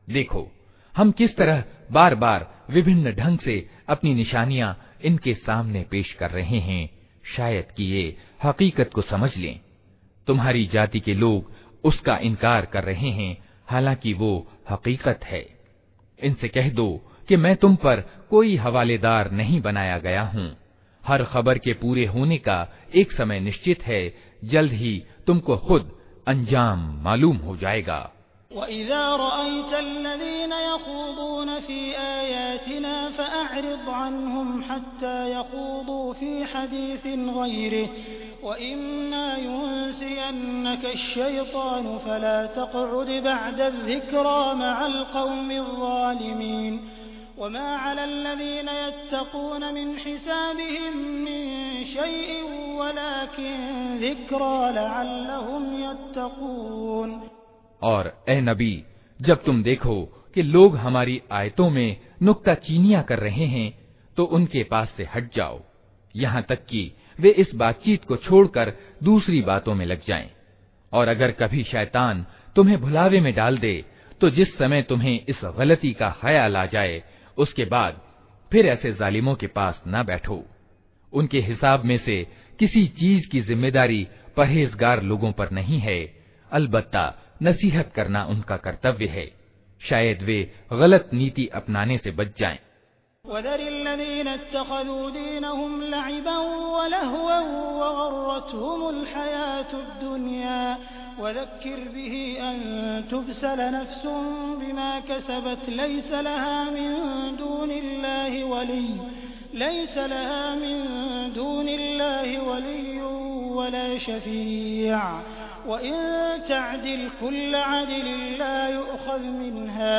देखो हम किस तरह बार बार विभिन्न ढंग से अपनी निशानियां इनके सामने पेश कर रहे हैं, शायद कि ये हकीकत को समझ लें। तुम्हारी जाति के लोग उसका इनकार कर रहे हैं, हालांकि वो हकीकत है। इनसे कह दो कि मैं तुम पर कोई हवालेदार नहीं बनाया गया हूँ। हर खबर के पूरे होने का एक समय निश्चित है, जल्द ही तुमको खुद अंजाम मालूम हो जाएगा। वइज़ा रअयतल्लज़ीना यख़ूदून फ़ी आयातिना फ़अअरिज़ अन्हुम हत्ता यख़ूदू फ़ी हदीसिन ग़ैरिही वइम्मा युनसियन्नका अश-शयतानु फ़ला तक़उद बअद अज़-ज़िक्रा मअल क़ौमिज़ ज़ालिमीन वमा अलल्लज़ीन यत्तक़ून मिन हिसाबिहिम मिन शैइन वलाकिन ज़िक्रा लअल्लहुम यत्तक़ून। और ए नबी, जब तुम देखो कि लोग हमारी आयतों में नुक्ताचीनियां कर रहे हैं तो उनके पास से हट जाओ, यहाँ तक कि वे इस बातचीत को छोड़कर दूसरी बातों में लग जाएं। और अगर कभी शैतान तुम्हें भुलावे में डाल दे तो जिस समय तुम्हें इस गलती का ख्याल आ जाए उसके बाद फिर ऐसे जालिमों के पास न बैठो। उनके हिसाब में से किसी चीज की जिम्मेदारी परहेजगार लोगों पर नहीं है, अलबत्ता नसीहत करना उनका कर्तव्य है, शायद वे गलत नीति अपनाने से बच जाएं। वज़रिल्लज़ीन इत्तख़ज़ू दीनहुम लअिबन व लहवन व गर्रतहुमुल हयातुद दुनिया वज़क्किर बिही अन तुबसल नफ्सुन बिमा कसबत लैस लहा मिन दूनिल्लाहि वलिय्युन लैस लहा मिन दूनिल्लाहि वलिय्युन वला शफ़ीअ वइन तअदिल कुल्ल अदलिन ला युअख़ज़ मिनहा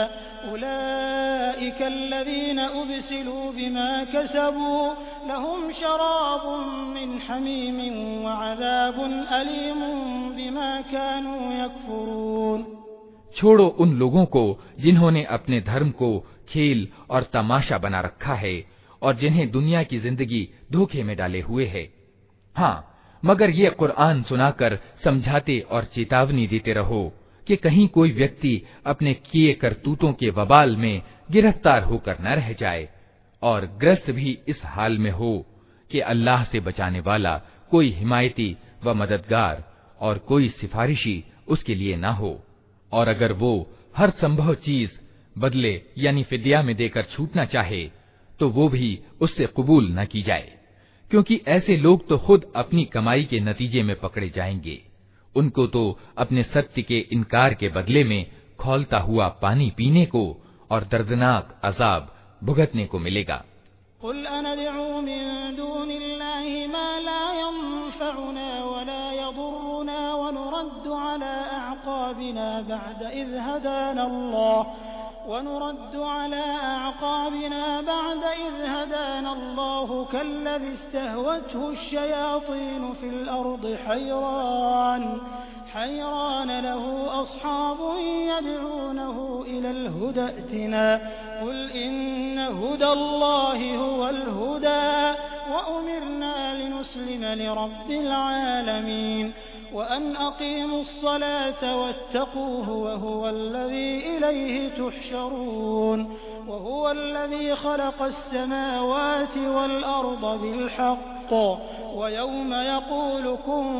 उलाइका अल्लज़ीना उब्सिलू बिमा कसबू लहुम शराबुन मिन हमीमिन व अज़ाबुन अलीमुन बिमा कानू यकफुरून। छोड़ो उन लोगों को जिन्होंने अपने धर्म को खेल और तमाशा बना रखा है और जिन्हें दुनिया की जिंदगी धोखे में डाले हुए है। हाँ, मगर ये कुरान सुनाकर समझाते और चेतावनी देते रहो कि कहीं कोई व्यक्ति अपने किए करतूतों के वबाल में गिरफ्तार होकर न रह जाए और ग्रस्त भी इस हाल में हो कि अल्लाह से बचाने वाला कोई हिमायती व मददगार और कोई सिफारिशी उसके लिए न हो। और अगर वो हर संभव चीज बदले यानी फिदिया में देकर छूटना चाहे तो वो भी उससे कबूल न की जाए, क्योंकि ऐसे लोग तो खुद अपनी कमाई के नतीजे में पकड़े जाएंगे। उनको तो अपने सत्य के इनकार के बदले में खौलता हुआ पानी पीने को और दर्दनाक अजाब भुगतने को मिलेगा। कुल अनदउ मिन दूनिल्लाहि मा ला यंफउना वला यदुर्रुना वनुरद्दु अला अअक़ाबिना बअद इज़ हदाना अल्लाह ونرد على أعقابنا بعد إذ هدانا الله كالذي استهوته الشياطين في الأرض حيران حيران له أصحاب يدعونه إلى الهدى ائتنا قل إن هدى الله هو الهدى وأمرنا لنسلم لرب العالمين وأن أقيموا الصلاة واتقوه وهو الذي إليه تحشرون وهو الذي خلق السماوات والأرض بالحق ويوم يقول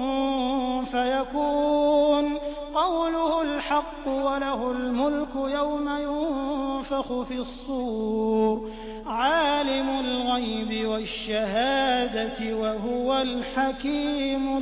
كن فيكون قوله الحق وله الملك يوم ينفخ في الصور عالم الغيب والشهادة وهو الحكيم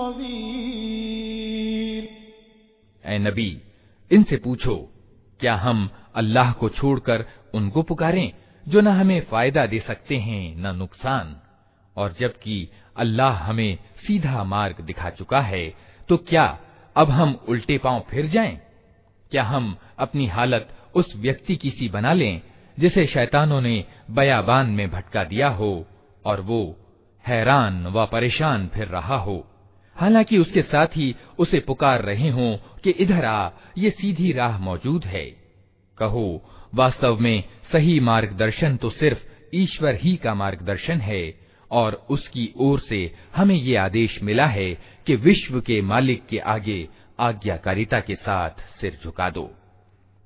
الخبيर। ऐ नबी, इनसे पूछो, क्या हम अल्लाह को छोड़कर उनको पुकारें जो न हमें फायदा दे सकते हैं न नुकसान, और जबकि अल्लाह हमें सीधा मार्ग दिखा चुका है, तो क्या अब हम उल्टे पांव फिर जाएं? क्या हम अपनी हालत उस व्यक्ति की सी बना लें जिसे शैतानों ने बयाबान में भटका दिया हो और वो हैरान व परेशान फिर रहा हो, हालांकि उसके साथ ही उसे पुकार रहे हों कि इधर आ, ये सीधी राह मौजूद है। कहो, वास्तव में सही मार्गदर्शन तो सिर्फ ईश्वर ही का मार्गदर्शन है और उसकी ओर से हमें ये आदेश मिला है कि विश्व के मालिक के आगे आज्ञाकारिता के साथ सिर झुका दो।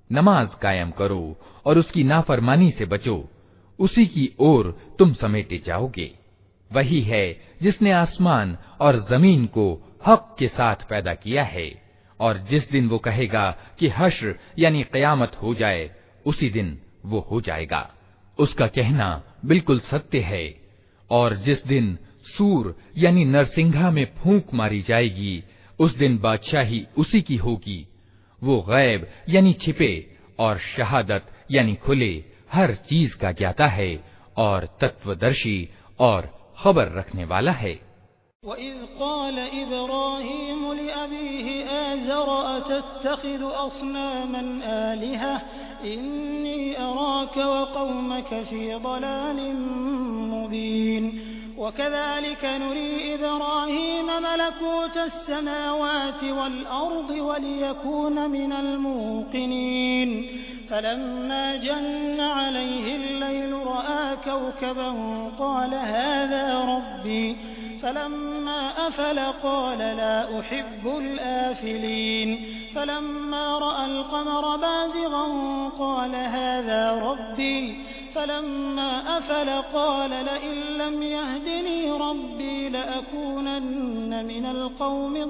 नमाज कायम करो और उसकी नाफरमानी से बचो, उसी की ओर तुम समेटे जाओगे। वही है जिसने आसमान और जमीन को हक के साथ पैदा किया है, और जिस दिन वो कहेगा कि हश्र यानी क़यामत हो जाए, उसी दिन वो हो जाएगा। उसका कहना बिल्कुल सत्य है। और जिस दिन सूर यानी नरसिंघा में फूंक मारी जाएगी, उस दिन बादशाही उसी की होगी। वो गैब यानी छिपे और शहादत यानी खुले हर चीज का ज्ञाता है और तत्वदर्शी और खबर रखने वाला है। वइज़ क़ाल इब्राहीम लिअबीहि आज़र अतत्तख़िज़ु अस्नामन आलिहा इन्नी अराक व क़ौमक फ़ी ज़लालिम मुबीन। वकज़ालिक नुरी इब्राहीम मलकूत अस्समावाति वल अर्ज़ि वलियकून मिनल मूक़िनीन। फलम्मा जन्न अलैहि अल-लैल रअा कौकबन क़ाल हाज़ा रब्बी फलम्मा अफल क़ाल ला उहिब्बुल आफ़िलीन। फलम्मा रअल क़मर बाज़िग़न क़ाल हाज़ा रब्बी फलम्मा अफल क़ाल लइन लम यहदिनी रब्बी लअकूनन्न मिनल क़ौमिद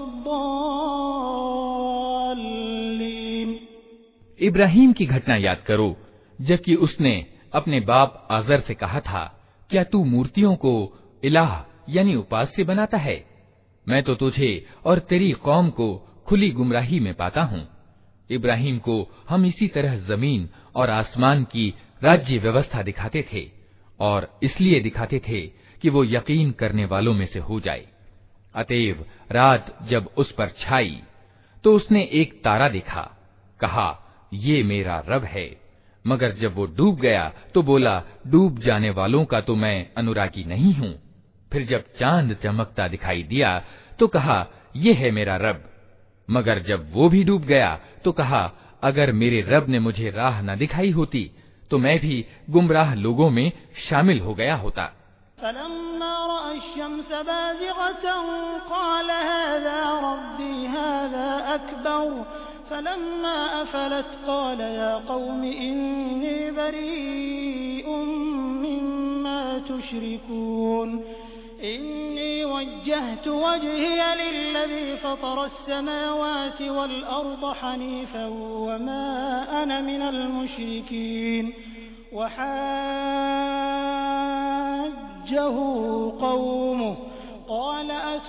ضالीन। इब्राहीम की घटना याद करो, जबकि उसने अपने बाप आज़र से कहा था, क्या तू मूर्तियों को इलाह यानी उपास्य बनाता है? मैं तो तुझे और तेरी कौम को खुली गुमराही में पाता हूँ। इब्राहीम को हम इसी तरह जमीन और आसमान की राज्य व्यवस्था दिखाते थे, और इसलिए दिखाते थे कि वो यकीन करने वालों में से हो जाए। अतएव रात जब उस पर छाई तो उसने एक तारा देखा, कहा ये मेरा रब है। मगर जब वो डूब गया तो बोला, डूब जाने वालों का तो मैं अनुरागी नहीं हूँ। फिर जब चांद चमकता दिखाई दिया तो कहा, ये है मेरा रब। मगर जब वो भी डूब गया तो कहा, अगर मेरे रब ने मुझे राह न दिखाई होती तो मैं भी गुमराह लोगों में शामिल हो गया होता। फलम्मा रअा अश-शम्स बाज़िग़तन क़ाल हाज़ा रब्बी हाज़ा अकबर। फलम्मा अफलत क़ाल या क़ौम इन्नी बरीउम मिम्मा तुश्रिकून। इन्नी वज्जहतु वज्हिय लिल्लज़ी फ़तरा अस्समावाति वल अर्ज़ हनीफ़न वमा अना मिनल मुश्रिकीन। वहाज्जहु क़ौमुहु क़ाल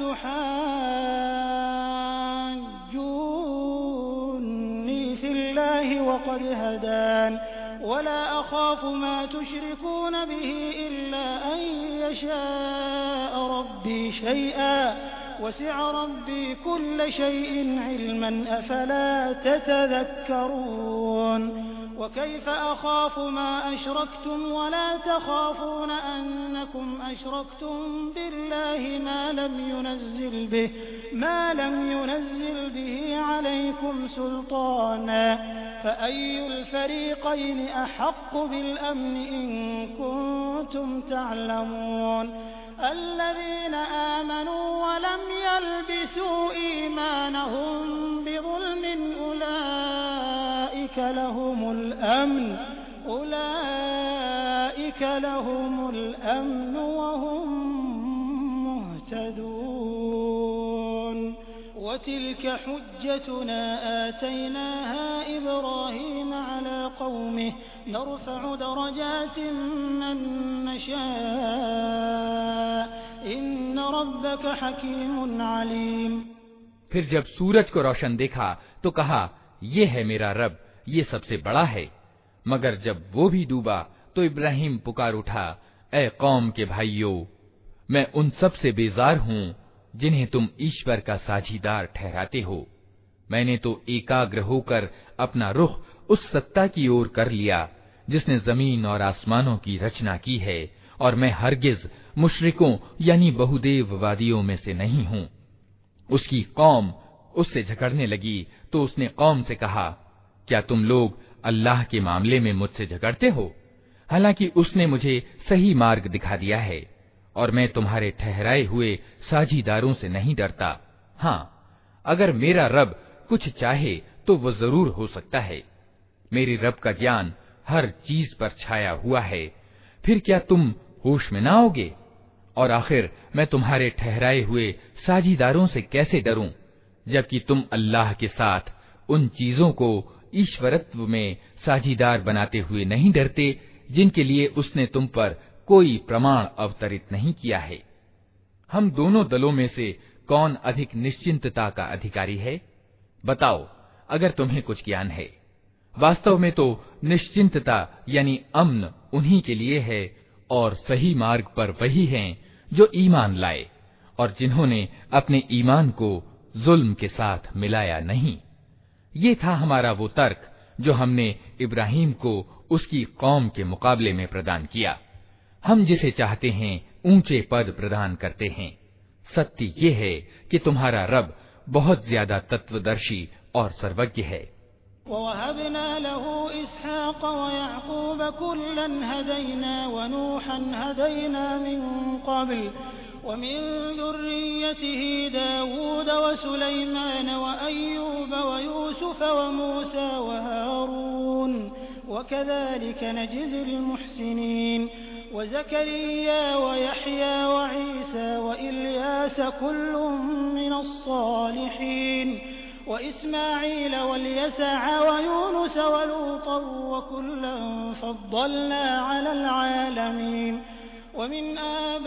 अतुहाज्जून्नी फ़िल्लाहि वक़द हदान वला अख़ाफ़ु मा तुश्रिकून बिही इल्ला अन यशाअ रब्बी शैअन वसिअ रब्बी कुल्ल शैइन इल्मन अफ़ला ततज़क्करून। वकैफ़ अख़ाफ़ु मा अशरक्तुम वला तख़ाफ़ून अन्नकुम अशरक्तुम बिल्लाहि मा लम युनज़्ज़िल बिहि मा लम युनज़्ज़िल बिहि अलैकुम सुल्ताना फ़अय्युल फ़रीक़ैनि अहक़्क़ु बिल-अम्नि इन कुन्तुम तअलमून। الذين آمنوا ولم يلبسوا إيمانهم بظلم أولئك لهم الأمن أولئك لهم الأمن وهم مهتدون। وتلك حجتنا آتيناها إبراهيم على قومه نرفع درجات من نشاء إن ربك حكيم عليم। फिर जब सूरज को रोशन देखा तो कहा, ये है मेरा रब, ये सबसे बड़ा है। मगर जब वो भी डूबा तो इब्राहिम पुकार उठा, ए कौम के भाइयों, मैं उन सब से बेजार हूँ जिन्हें तुम ईश्वर का साझीदार ठहराते हो। मैंने तो एकाग्र होकर अपना रुख उस सत्ता की ओर कर लिया जिसने जमीन और आसमानों की रचना की है, और मैं हरगिज मुशरिकों यानी बहुदेववादियों में से नहीं हूँ। उसकी कौम उससे झगड़ने लगी तो उसने कौम से कहा, क्या तुम लोग अल्लाह के मामले में मुझसे झगड़ते हो? हालांकि उसने मुझे सही मार्ग दिखा दिया है, और मैं तुम्हारे ठहराए हुए साझीदारों से नहीं डरता। हाँ, अगर मेरा रब कुछ चाहे तो वो जरूर हो सकता है। मेरे रब का ज्ञान हर चीज पर छाया हुआ है, फिर क्या तुम होश में ना आओगे? और आखिर मैं तुम्हारे ठहराए हुए साझीदारों से कैसे डरूं, जबकि तुम अल्लाह के साथ उन चीजों को ईश्वरत्व में साझीदार बनाते हुए नहीं डरते जिनके लिए उसने तुम पर कोई प्रमाण अवतरित नहीं किया है। हम दोनों दलों में से कौन अधिक निश्चिंतता का अधिकारी है? बताओ अगर तुम्हें कुछ ज्ञान है। वास्तव में तो निश्चिंतता यानी अमन उन्हीं के लिए है, और सही मार्ग पर वही हैं जो ईमान लाए और जिन्होंने अपने ईमान को जुल्म के साथ मिलाया नहीं। ये था हमारा वो तर्क जो हमने इब्राहिम को उसकी कौम के मुकाबले में प्रदान किया। हम जिसे चाहते हैं ऊंचे पद प्रदान करते हैं। सत्य ये है कि तुम्हारा रब बहुत ज्यादा तत्वदर्शी और सर्वज्ञ है। ववहबना लहू इसहाक़ व याक़ूब कुल्लन हदैना व नूहन हदैना मिन क़ब्ल व मिन ज़ुर्रिय्यतिही दाऊद व सुलैमान व अय्यूब व यूसुफ व मूसा व हारून व कज़ालिक नजज़िल मुहसिनीन व ज़करिया व यहया व ईसा व इल्यास कुल्लुम मिनस सालिहीन व इस्माईल वल्यसअ व यूनुस व लूतन व कुल्लन फद्दलना अलल आलमीन व मिन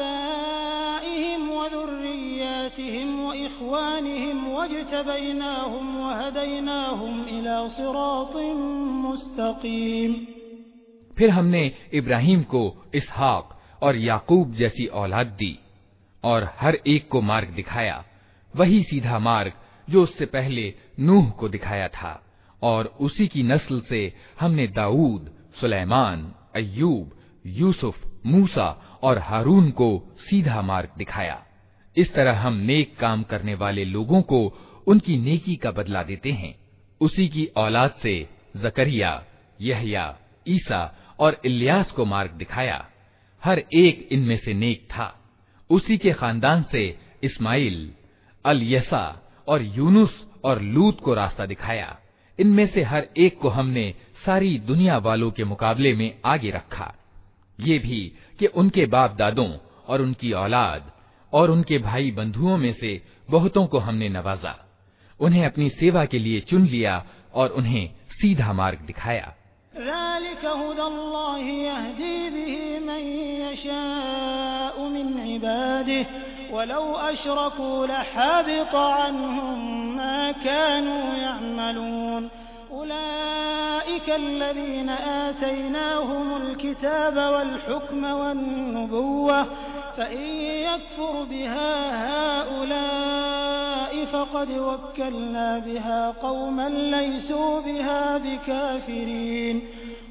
आबाइहिम व ज़ुर्रिय्यतिहिम व इख़वानिहिम वज्तबैनाहुम व हदैनाहुम इला सिरातिन मुस्तक़ीम। फिर हमने इब्राहिम को इसहाक और याकूब जैसी औलाद दी और हर एक को मार्ग दिखाया, वही सीधा मार्ग जो उससे पहले नूह को दिखाया था, और उसी की नस्ल से हमने दाऊद, सुलेमान, अय्यूब, यूसुफ, मूसा और हारून को सीधा मार्ग दिखाया। इस तरह हम नेक काम करने वाले लोगों को उनकी नेकी का बदला देते हैं। उसी की औलाद से जकरिया, यहया, ईसा और इल्यास को मार्ग दिखाया। हर एक इनमें से नेक था। उसी के खानदान से इस्माइल, अल-यसा और यूनुस और लूत को रास्ता दिखाया। इनमें से हर एक को हमने सारी दुनिया वालों के मुकाबले में आगे रखा। ये भी कि उनके बाप दादों और उनकी औलाद और उनके भाई बंधुओं में से बहुतों को हमने नवाजा, उन्हें अपनी सेवा के लिए चुन लिया और उन्हें सीधा मार्ग दिखाया। ज़ालिक हुदल्लाहि यहदी बिही मन यशाअ मिन इबादिही वलौ अशरकू लहबित अन्हुम मा कानू यअमलून उलाइका अल्लज़ीना आतैनाहुमुल किताब वल हुक्म वन नुबुव्वह फ़इन यकफुर बिहा हाउलाइ फ़क़द वक्कलना बिहा क़ौमन लैसू बिहा बिकाफ़िरीन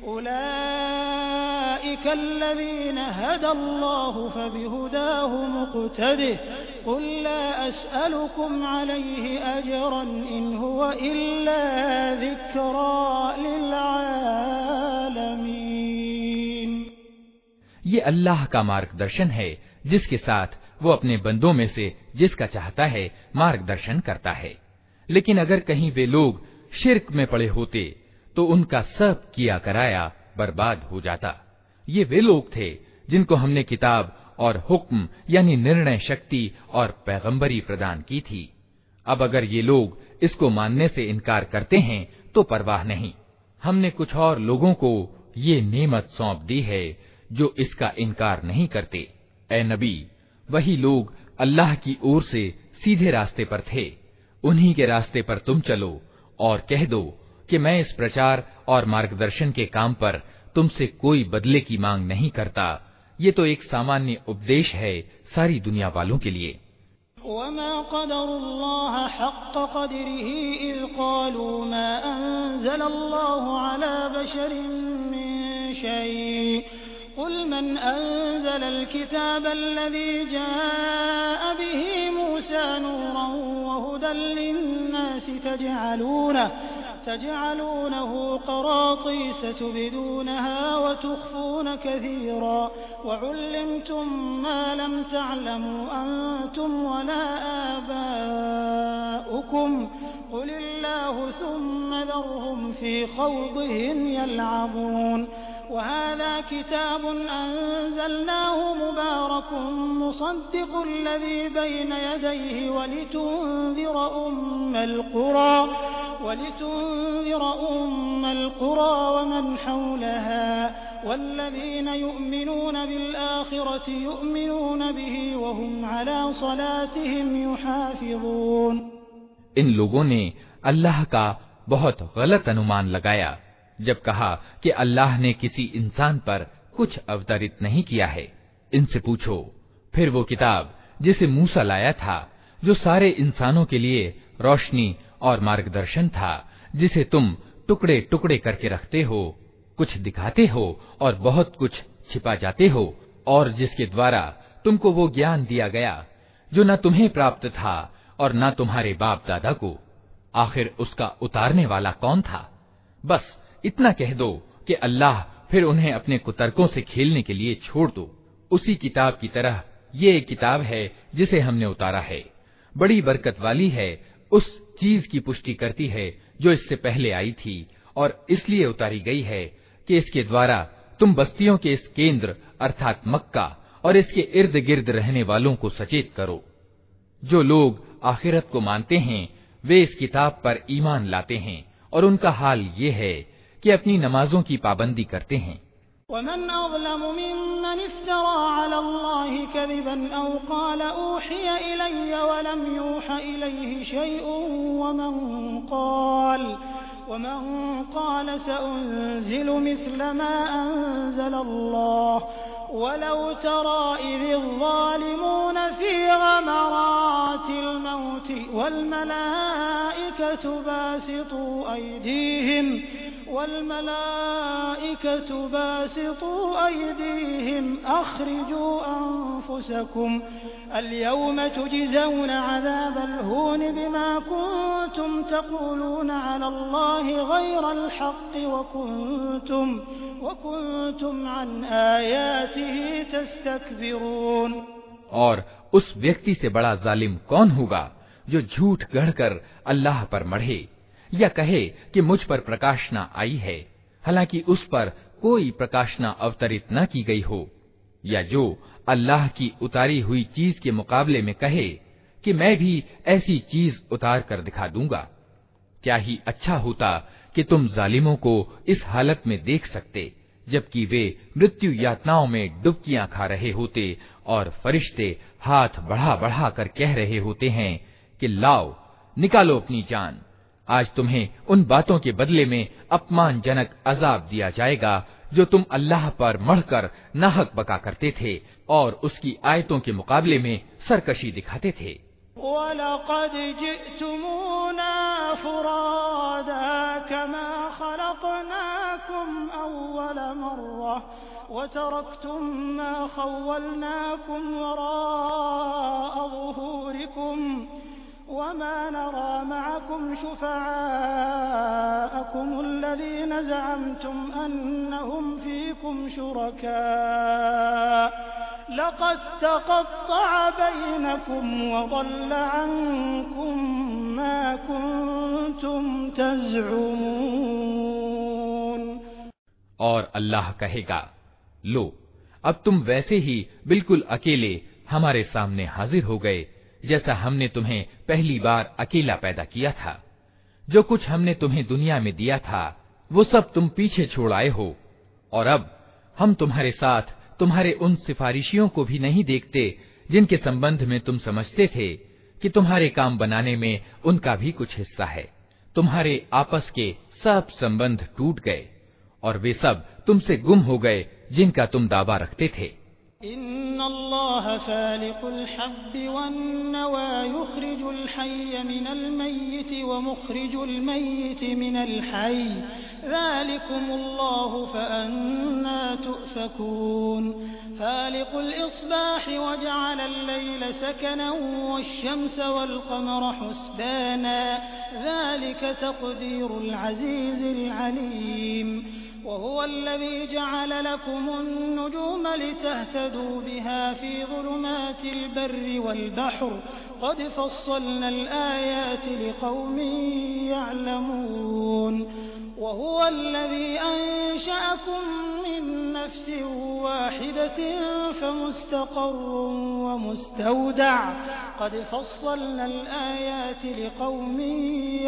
उलाइका अल्लज़ीना हदल्लाहु फ़बिहुदाहु मुक़्तदिह क़ुल ला अस्अलुकुम अलैहि अजरन इन हुवा इल्ला ज़िक्रा लिल आलमीन। ये अल्लाह का मार्गदर्शन है जिसके साथ वो अपने बंदों में से जिसका चाहता है मार्गदर्शन करता है। लेकिन अगर कहीं वे लोग शिर्क में पड़े होते तो उनका सब किया कराया बर्बाद हो जाता। ये वे लोग थे जिनको हमने किताब और हुक्म यानी निर्णय शक्ति और पैगंबरी प्रदान की थी। अब अगर ये लोग इसको मानने से इनकार करते हैं तो परवाह नहीं, हमने कुछ और लोगों को ये नेमत सौंप दी है जो इसका इनकार नहीं करते। ए नबी, वही लोग अल्लाह की ओर से सीधे रास्ते पर थे, उन्हीं के रास्ते पर तुम चलो और कह दो कि मैं इस प्रचार और मार्गदर्शन के काम पर तुमसे कोई बदले की मांग नहीं करता। ये तो एक सामान्य उपदेश है सारी दुनिया वालों के लिए। वमा क़दरुल्लाह हक़्क़ क़द्रिही इज़ क़ालू मा अंज़लल्लाहु अला बशरिन मिन शै क़ुल मन अंज़लल किताबल्लज़ी जाअ बिही मूसा नूरन व हुदन लिन्नासि तजअलूनहु تجعلونه قراطيس تبدونها وتخفون كثيرا وعلمتم ما لم تعلموا أنتم ولا آباؤكم قل الله ثم ذرهم في خوضهم يلعبون وهذا كتاب أنزلناه مبارك مصدق الذي بين يديه ولتنذر أم القرى ولتنذر أم القرى ومن حولها والذين يؤمنون بالآخرة يؤمنون به وهم على صلاتهم يحافظون। इन लोगों ने अल्लाह का बहुत गलत अनुमान लगाया जब कहा कि अल्लाह ने किसी इंसान पर कुछ अवतरित नहीं किया है। इनसे पूछो फिर वो किताब जिसे मूसा लाया था, जो सारे इंसानों के लिए रोशनी और मार्गदर्शन था, जिसे तुम टुकड़े टुकड़े करके रखते हो, कुछ दिखाते हो और बहुत कुछ छिपा जाते हो, और जिसके द्वारा तुमको वो ज्ञान दिया गया जो न तुम्हें प्राप्त था और न तुम्हारे बाप दादा को। आखिर उसका उतारने वाला कौन था? बस इतना कह दो कि अल्लाह, फिर उन्हें अपने कुतर्कों से खेलने के लिए छोड़ दो। उसी किताब की तरह ये एक किताब है जिसे हमने उतारा है, बड़ी बरकत वाली है, उस चीज की पुष्टि करती है जो इससे पहले आई थी, और इसलिए उतारी गई है कि इसके द्वारा तुम बस्तियों के इस केंद्र अर्थात मक्का और इसके इर्द गिर्द रहने वालों को सचेत करो। जो लोग आखिरत को मानते हैं वे इस किताब पर ईमान लाते हैं और उनका हाल ये है कि अपनी नमाजों की पाबंदी करते हैं। वमन अज़लमु मिम्मन इफ्तरा अला अल्लाहि कज़िबन औ क़ाल ऊहिय इलय्य वलम यूहा इलैहि शैउन वमन क़ाल वमन क़ाल सउन्ज़िलु मिस्ल मा अंज़ल अल्लाह वलौ तरा इज़िज़ ज़ालिमून फ़ी ग़मरातिल मौति वल मलाइकतु बासितू अयदीहिम والملائكة باسطوا أيديهم أخرجوا أنفسكم اليوم تجزون عذاب الهون بما كنتم تقولون على الله غير الحق وكنتم وكنتم عن آياته تستكبرون। और उस व्यक्ति से बड़ा जालिम कौन होगा जो झूठ गढ़कर अल्लाह पर मढ़े या कहे कि मुझ पर प्रकाशना आई है, हालांकि उस पर कोई प्रकाशना अवतरित न की गई हो, या जो अल्लाह की उतारी हुई चीज के मुकाबले में कहे कि मैं भी ऐसी चीज उतार कर दिखा दूंगा। क्या ही अच्छा होता कि तुम जालिमों को इस हालत में देख सकते जबकि वे मृत्यु यातनाओं में डुबकियां खा रहे होते और फरिश्ते हाथ बढ़ा बढ़ा कर कह रहे होते हैं कि लाओ निकालो अपनी जान। आज तुम्हें उन बातों के बदले में अपमानजनक अजाब दिया जाएगा जो तुम अल्लाह पर मढ़कर नाहक बका करते थे और उसकी आयतों के मुकाबले में सरकशी दिखाते थे। वलक़द जिअ्तुमूना फुरादा कमा खलक़नाकुम अव्वल मर्रा वतरक्तुम मा खव्वलनाकुम वराअ ज़ुहूरिकुम वमा नरा मअकुम शुफ़आअकुम अल्लज़ीन ज़अमतुम अन्नहुम फ़ीकुम शुरका लक़द तक़त्तअ बैनकुम वज़ल्ल अन्कुम मा कुन्तुम तज़अमून। और अल्लाह कहेगा, लो अब तुम वैसे ही बिल्कुल अकेले हमारे सामने हाजिर हो गए जैसा हमने तुम्हें पहली बार अकेला पैदा किया था। जो कुछ हमने तुम्हें दुनिया में दिया था वो सब तुम पीछे छोड़ आए हो, और अब हम तुम्हारे साथ तुम्हारे उन सिफारिशियों को भी नहीं देखते जिनके संबंध में तुम समझते थे कि तुम्हारे काम बनाने में उनका भी कुछ हिस्सा है। तुम्हारे आपस के सब संबंध टूट गए और वे सब तुमसे गुम हो गए जिनका तुम दावा रखते थे। इन्नल्लाह फ़ालिक़ुल हब्बि वन्नवा युख़रिजुल हय्य मिनल मय्यिति व मुख़रिजुल मय्यिति मिनल हय्य ज़ालिकुमुल्लाहु फ़अन्ना तुफ़कून। फ़ालिक़ुल इस्बाहि वजअलल लैला सकनन वश्शम्स वल क़मर हुस्बाना ज़ालिक तक़दीरुल अज़ीज़िल अलीम। वहुव अल्लज़ी जअल लकुमुन-नुजूम लितहतदू बिहा फ़ी ज़ुलुमातिल बर्रि वल बहर क़द फ़स्सलनल आयाति लिक़ौमिन यअलमून। خلقناكم من नफ्स वाहिदतिन फमुस्तक़र्रुन व मुस्तौदअ क़द फ़स्सलनल आयाति लिक़ौमिन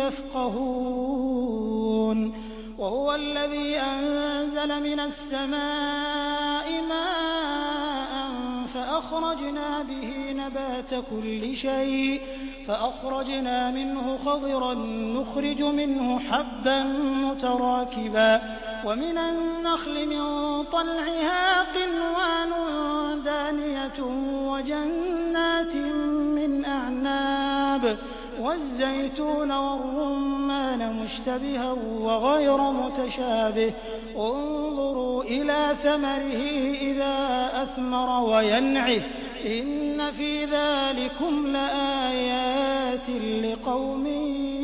यफ़क़हून वहुवल्लज़ी अंज़ल मिनस समाइ माअन फ़अख़रजना बिही नबात कुल्लि शै फ़अख़रजना मिन्हु ख़ज़िरन नुख़रिजु मिन्हु हब्बन मुतराकिबा वमिनन नख़्लि मिन तल्इहा क़िनवानुन दानियतुन वजन्नातिन मिन अअनाब वज़्ज़ैतून वर्रुम्मान मुश्तबिहा वग़ैर मुतशाबिह उन्ज़ुरू इला समरिही इज़ा अस्मर वयन्इह इन्न फ़ी ज़ालिकुम लआयातिन लिक़ौमिन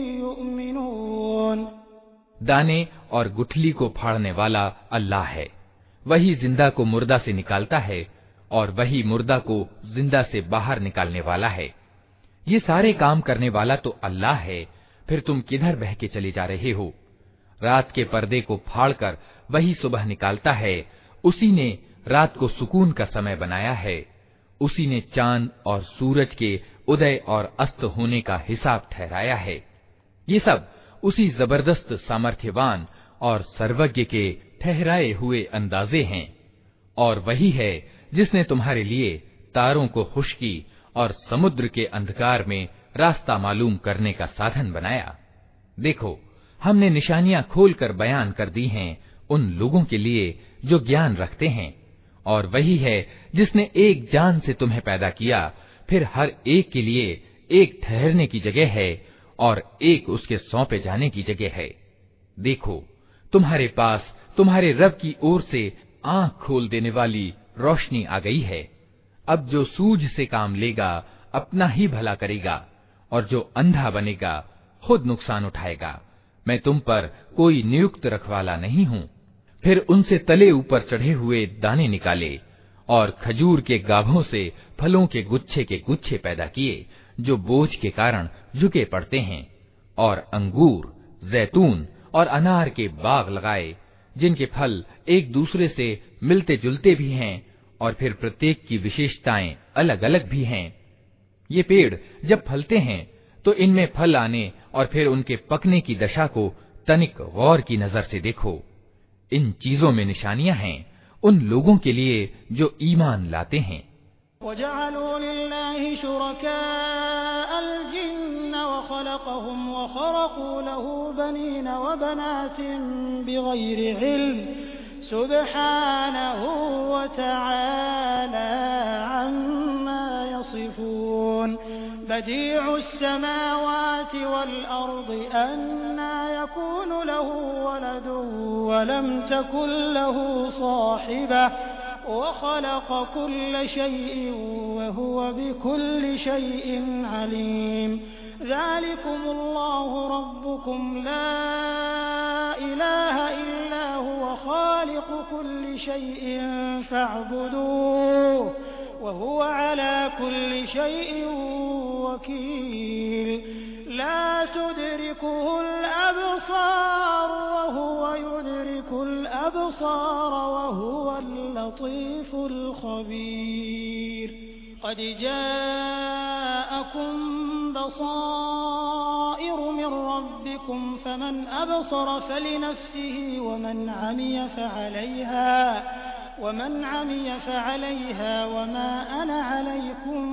युमिनून। दाने और गुठली को फाड़ने वाला अल्लाह है। वही जिंदा को मुर्दा से निकालता है और वही मुर्दा को जिंदा से बाहर निकालने वाला है। ये सारे काम करने वाला तो अल्लाह है। फिर तुम किधर बह के चले जा रहे हो? रात के पर्दे को फाड़कर वही सुबह निकालता है। उसी ने रात को सुकून का समय बनाया है। उसी ने चांद और सूरज के उदय और अस्त होने का हिसाब ठहराया है। ये सब उसी जबरदस्त सामर्थ्यवान और सर्वज्ञ के ठहराए हुए अंदाजे हैं। और वही है जिसने तुम्हारे लिए तारों को खुश्की और समुद्र के अंधकार में रास्ता मालूम करने का साधन बनाया। देखो, हमने निशानियां खोलकर बयान कर दी हैं उन लोगों के लिए जो ज्ञान रखते हैं। और वही है जिसने एक जान से तुम्हें पैदा किया, फिर हर एक के लिए एक ठहरने की जगह है और एक उसके सौंपे जाने की जगह है। देखो, तुम्हारे पास तुम्हारे रब की ओर से आंख खोल देने वाली रोशनी आ गई है। अब जो सूझ से काम लेगा अपना ही भला करेगा और जो अंधा बनेगा खुद नुकसान उठाएगा। मैं तुम पर कोई नियुक्त रखवाला नहीं हूँ। फिर उनसे तले ऊपर चढ़े हुए दाने निकाले और खजूर के गाभों से फलों के गुच्छे के गुच्छे पैदा किए जो बोझ के कारण झुके पड़ते हैं, और अंगूर, जैतून और अनार के बाग लगाए जिनके फल एक दूसरे से मिलते जुलते भी हैं और फिर प्रत्येक की विशेषताएं अलग अलग भी हैं। ये पेड़ जब फलते हैं तो इनमें फल आने और फिर उनके पकने की दशा को तनिक गौर की नजर से देखो। इन चीजों में निशानियां हैं उन लोगों के लिए जो ईमान लाते हैं। वजअलू लिल्लाहि शुरकाअल जिन्न व खलक़हुम व खरक़ू लहू बनीन व बनातिन बिग़ैरि इल्म सुब्हानहू व तआला अम्मा यसिफून। बदीउस समावाति वल अर्दि अन्ना यकूनु लहू वलदुन व लम तकुन लहू साहिबह व खलक़ कुल्ल शैइन व हुव बिकुल्लि शैइन अलीम। ज़ालिकुमुल्लाहु रब्बुकुम ला इलाहा इल्ला हुव खालिक़ु कुल्लि शैइन फ़अब्दूहु व हुव अला कुल्लि शैइन वकील। ला तुदरिकुहुल अबसार व हुव युदरिकुल अबसार व हुवल लतीफुल खबीर। क़द जाअकुम बसाइर मिन रब्बिकुम फमन अबसर फलिनफ्सिही वमन अमिय फअलैहा वमन अमिय फअलैहा वमा अना अलैकुम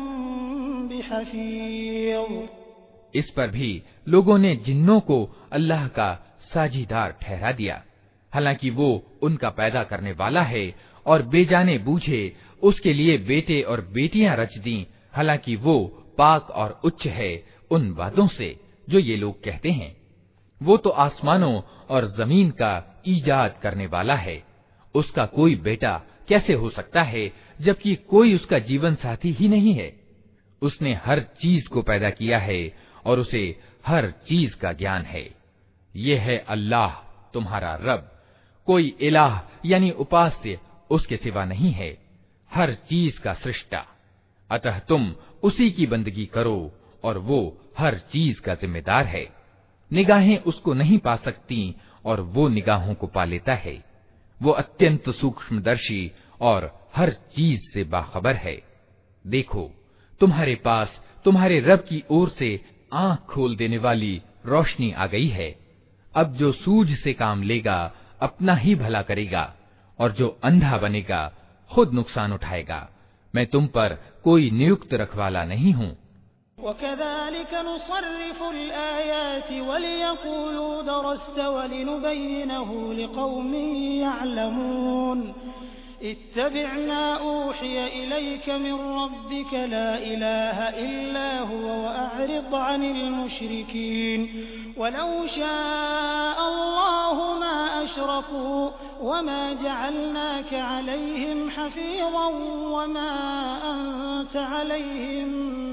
बिहफीज़। इस पर भी लोगों ने जिन्नों को अल्लाह का साझीदार ठहरा दिया, हालांकि वो उनका पैदा करने वाला है और बेजाने बूझे उसके लिए बेटे और बेटियां रच दी, हालांकि वो पाक और उच्च है उन बातों से जो ये लोग कहते हैं। वो तो आसमानों और जमीन का ईजाद करने वाला है। उसका कोई बेटा कैसे हो सकता है जबकि कोई उसका जीवन साथी ही नहीं है। उसने हर चीज को पैदा किया है और उसे हर चीज का ज्ञान है। ये है अल्लाह तुम्हारा रब, कोई इलाह यानी उपास्य उसके सिवा नहीं है, हर चीज का सृष्टा। अतः तुम उसी की बंदगी करो और वो हर चीज का जिम्मेदार है। निगाहें उसको नहीं पा सकती और वो निगाहों को पा लेता है। वो अत्यंत सूक्ष्मदर्शी और हर चीज से बाखबर है। देखो, तुम्हारे पास तुम्हारे रब की ओर से आंख खोल देने वाली रोशनी आ गई है। अब जो सूझ से काम लेगा अपना ही भला करेगा, और जो अंधा बनेगा खुद नुकसान उठाएगा। मैं तुम पर कोई नियुक्त रखवाला नहीं हूँ। वकज़ालिक नुसर्रिफुल आयाति वलियक़ूलू दरस्त वलिनुबय्यिनहु लिक़ौमिन यअलमून इत्तबिअ मा ऊहिय इलैक मिन रब्बिक ला इलाहा इल्ला हुवा वअअरिद अनिल मुश्रिकीन वलौ शाअ अल्लाहु मा अशरकू वमा जअलनाक अलैहिम हफीज़न वमा अंत अलैहिम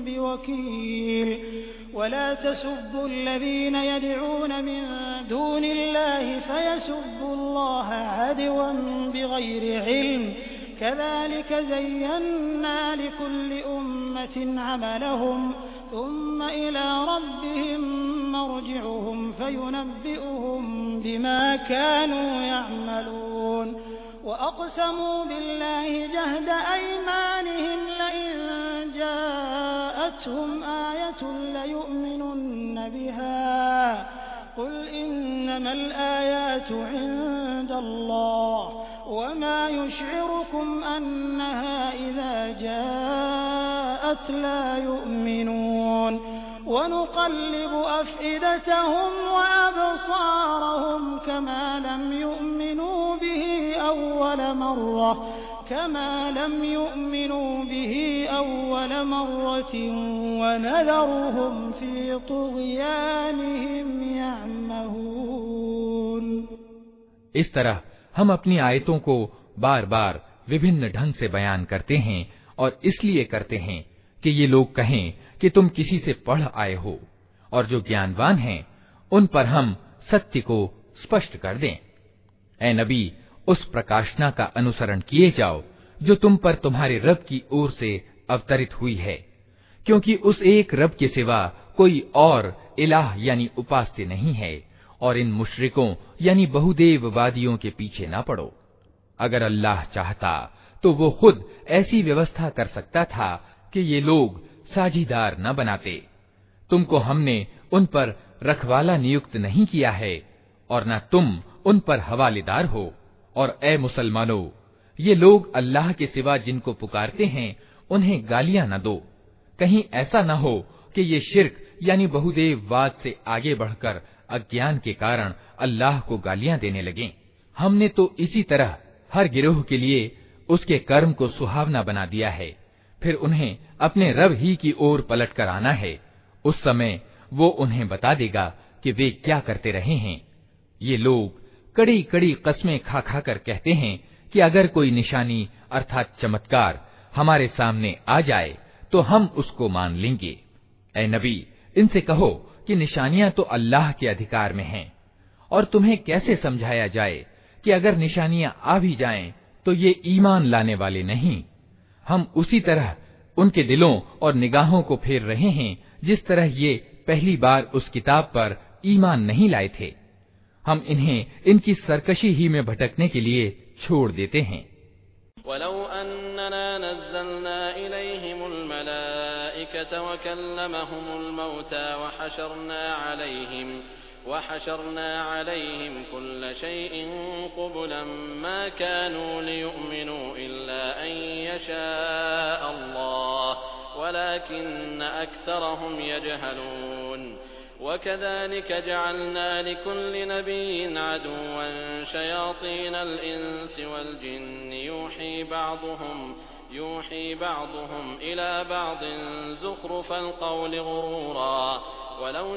बिवकील वला तसुब्बु अल्लज़ीना यदऊन मिन दूनिल्लाहि फयसुब्बु अल्लाह अदवन बिगैरि इल्म कज़ालिक ज़य्यन्ना लिकुल्लि उम्मतिन अमलहुम थुम्मा इला रब्बिहिम मर्जिउहुम फयुनब्बिउहुम बिमा कानू यअमलून वअक़समू बिल्लाहि जहद अयमानिहिम लइन जाअतहुम आयतुन लयु'मिनुन्न बिहा क़ुल इन्नमल आयातु इन्दल्लाह वमा युश'iरुकुम अन्नहा इज़ा जाअत ला यु'मिनून वनुक़ल्लिबु अफ़इदतहुम वअबसारहुम कमा लम यु'मिनू बिही अव्वल मर्रह कमा लम यु'मिनू बिही अव्वल मर्रतिन वनज़रुहुम फ़ी तुग़यानिहिम यअमहून। इस तरह हम अपनी आयतों को बार बार विभिन्न ढंग से बयान करते हैं, और इसलिए करते हैं कि ये लोग कहें कि तुम किसी से पढ़ आए हो, और जो ज्ञानवान हैं उन पर हम सत्य को स्पष्ट कर दें। ऐ नबी, उस प्रकाशना का अनुसरण किए जाओ जो तुम पर तुम्हारे रब की ओर से अवतरित हुई है, क्योंकि उस एक रब के सिवा कोई और इलाह यानी उपास्य नहीं है, और इन मुशरिकों यानी बहुदेववादियों के पीछे ना पड़ो। अगर अल्लाह चाहता तो वो खुद ऐसी व्यवस्था कर सकता था कि ये लोग साझीदार न बनाते। तुमको हमने उन पर रखवाला नियुक्त नहीं किया है, और न तुम उन पर हवालेदार हो। और ए मुसलमानों, ये लोग अल्लाह के सिवा जिनको पुकारते हैं उन्हें गालियां न दो, कहीं ऐसा न हो कि ये शिर्क यानी बहुदेववाद से आगे बढ़कर अज्ञान के कारण अल्लाह को गालियां देने लगें। हमने तो इसी तरह हर गिरोह के लिए उसके कर्म को सुहावना बना दिया है, फिर उन्हें अपने रब ही की ओर पलट कर आना है। उस समय वो उन्हें बता देगा कि वे क्या करते रहे हैं। ये लोग कड़ी कड़ी कस्में खा खा कर कहते हैं कि अगर कोई निशानी अर्थात चमत्कार हमारे सामने आ जाए तो हम उसको मान लेंगे। ऐ नबी, इनसे कहो कि निशानियां तो अल्लाह के अधिकार में हैं, और तुम्हें कैसे समझाया जाए कि अगर निशानियां आ भी जाएं तो ये ईमान लाने वाले नहीं। हम उसी तरह उनके दिलों और निगाहों को फेर रहे हैं जिस तरह ये पहली बार उस किताब पर ईमान नहीं लाए थे। हम इन्हें इनकी सरकशी ही में भटकने के लिए छोड़ देते हैं। वलौ अन्ना नज़्ज़लना इलैहिमुल मलाइकत वकल्लमहुमुल मौता वहशरना अलैहिम वहशरना अलैहिम कुल्ल शैइन क़ुबुलन मा कानू लियु'मिनू इल्ला अन यशाअ अल्लाह वलाकिन्न अक्सरहुम यजहलून। वकज़ालिक जअलना लिकुल्लि नबिय्यिन अदुव्वन शयातीनल इंसि वल जिन्नि यूही बअदुहुम यूही बअदुहुम इला बअदिन ज़ुख़रुफ़ल क़ौलि ग़ुरूरा वलौ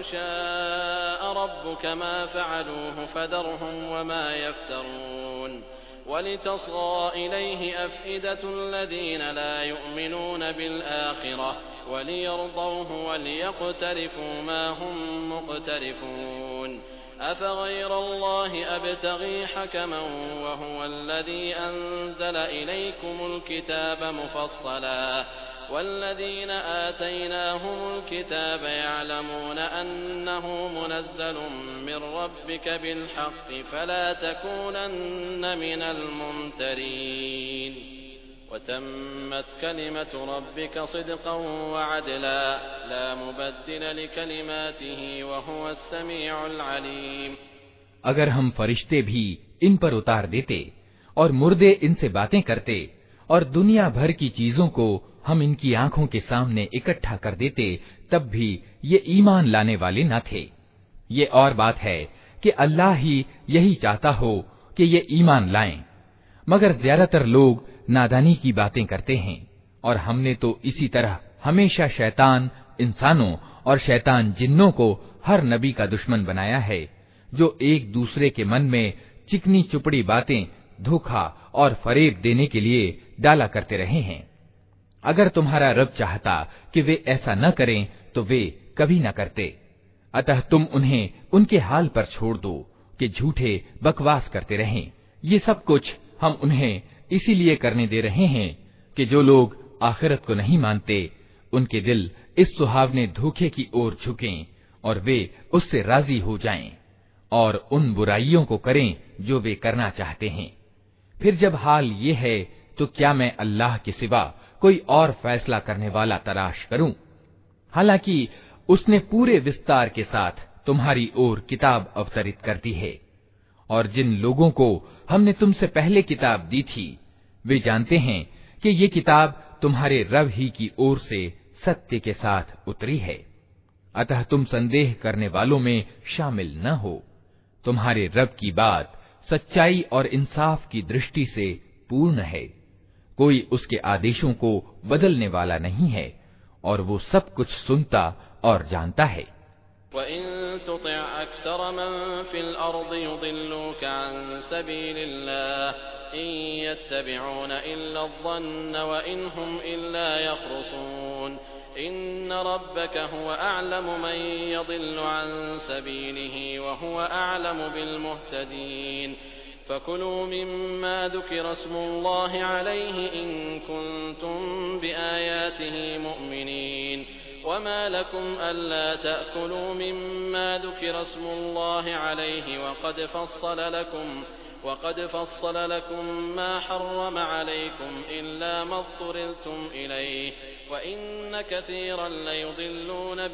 शाअ रब्बुक मा फ़अलूहु फ़दरहुम वमा यफ़्तरून। वलितस्ग़ى इलैहि अफ़इदतु الذين لا يؤمنون بالآخرة وليرضوه وليقترفوا ما هم مقترفون। أفغير الله أبتغي حكما وهو الذي أنزل إليكم الكتاب مفصلا वल्लज़ीन आतैनाहुमुल किताब यअलमून अन्नहु मुनज़्ज़लुम मिर रब्बिका बिल हक़्क़ि फला तकूनन्न मिनल मुमतरीन वतम्मत कलिमतु रब्बिका सिद्क़न वअदला ला मुबद्दिल लिकलिमातिही वहुवस समीउल अलीम। अगर हम फरिश्ते भी इन पर उतार देते और मुर्दे इनसे बातें करते और दुनिया भर की चीजों को हम इनकी आंखों के सामने इकट्ठा कर देते, तब भी ये ईमान लाने वाले न थे। ये और बात है कि अल्लाह ही यही चाहता हो कि ये ईमान लाएं, मगर ज्यादातर लोग नादानी की बातें करते हैं। और हमने तो इसी तरह हमेशा शैतान इंसानों और शैतान जिन्नों को हर नबी का दुश्मन बनाया है, जो एक दूसरे के मन में चिकनी चुपड़ी बातें, धोखा और फरेब देने के लिए डाला करते रहे हैं। अगर तुम्हारा रब चाहता कि वे ऐसा न करें तो वे कभी न करते। अतः तुम उन्हें उनके हाल पर छोड़ दो कि झूठे बकवास करते रहें। ये सब कुछ हम उन्हें इसीलिए करने दे रहे हैं कि जो लोग आखिरत को नहीं मानते, उनके दिल इस सुहावने धोखे की ओर झुकें और वे उससे राजी हो जाएं और उन बुराइयों को करें जो वे करना चाहते हैं। फिर जब हाल ये है तो क्या मैं अल्लाह के सिवा कोई और फैसला करने वाला तलाश करूं? हालांकि उसने पूरे विस्तार के साथ तुम्हारी ओर किताब अवतरित कर दी है, और जिन लोगों को हमने तुमसे पहले किताब दी थी वे जानते हैं कि ये किताब तुम्हारे रब ही की ओर से सत्य के साथ उतरी है। अतः तुम संदेह करने वालों में शामिल न हो। तुम्हारे रब की बात सच्चाई और इंसाफ की दृष्टि से पूर्ण है। कोई उसके आदेशों को बदलने वाला नहीं है, और वो सब कुछ सुनता और जानता है। वइन तुति' अक्सर मन फिल अर्दि युदिल्लूका अन सबीलिल्लाह इन यत्तबि'ून इल्ला अज़्ज़न्न व इन हुम इल्ला यख़रुसून इन्न रब्बका हुवा अअलमु मन यदिल्लु अन सबीलिही व हुवा अअलमु बिल मुहतदीन फकुलू मिम्मा ज़ुकिरा स्मुल्लाहि अलैहि इन कुंतुम बिआयातिही मुअमिनीन वमा लकुम अल्ला तअकुलू मिम्मा ज़ुकिरा स्मुल्लाहि अलैहि वक़द फस्सल लकुम वक़द फस्सल लकुम मा हर्रम अलैकुम इल्ला मा ज़्तुरिरतुम इलैहि व इन्न कसीरन लयुदिल्लून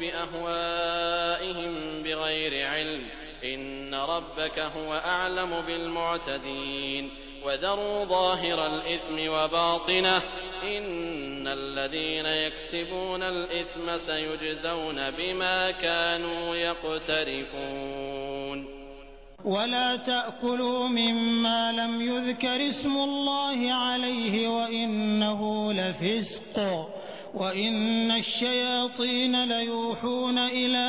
बिअहवाइहिम बिग़ैरि इल्म इन्न रब्बका हुवा अअलमु बिल मुअतदीन वज़रू ज़ाहिरल इस्मि व बातिनहु इन्नल लज़ीना यक्सिबूनल इस्म सयुजज़ौन बिमा कानू यक़्तरिफून। वला तअकुलू मिम्मा लम युज़कर इस्मुल्लाहि अलैहि व इन्नहु लफ़िस्क़ व इन्नश-शयातीन लयूहून इला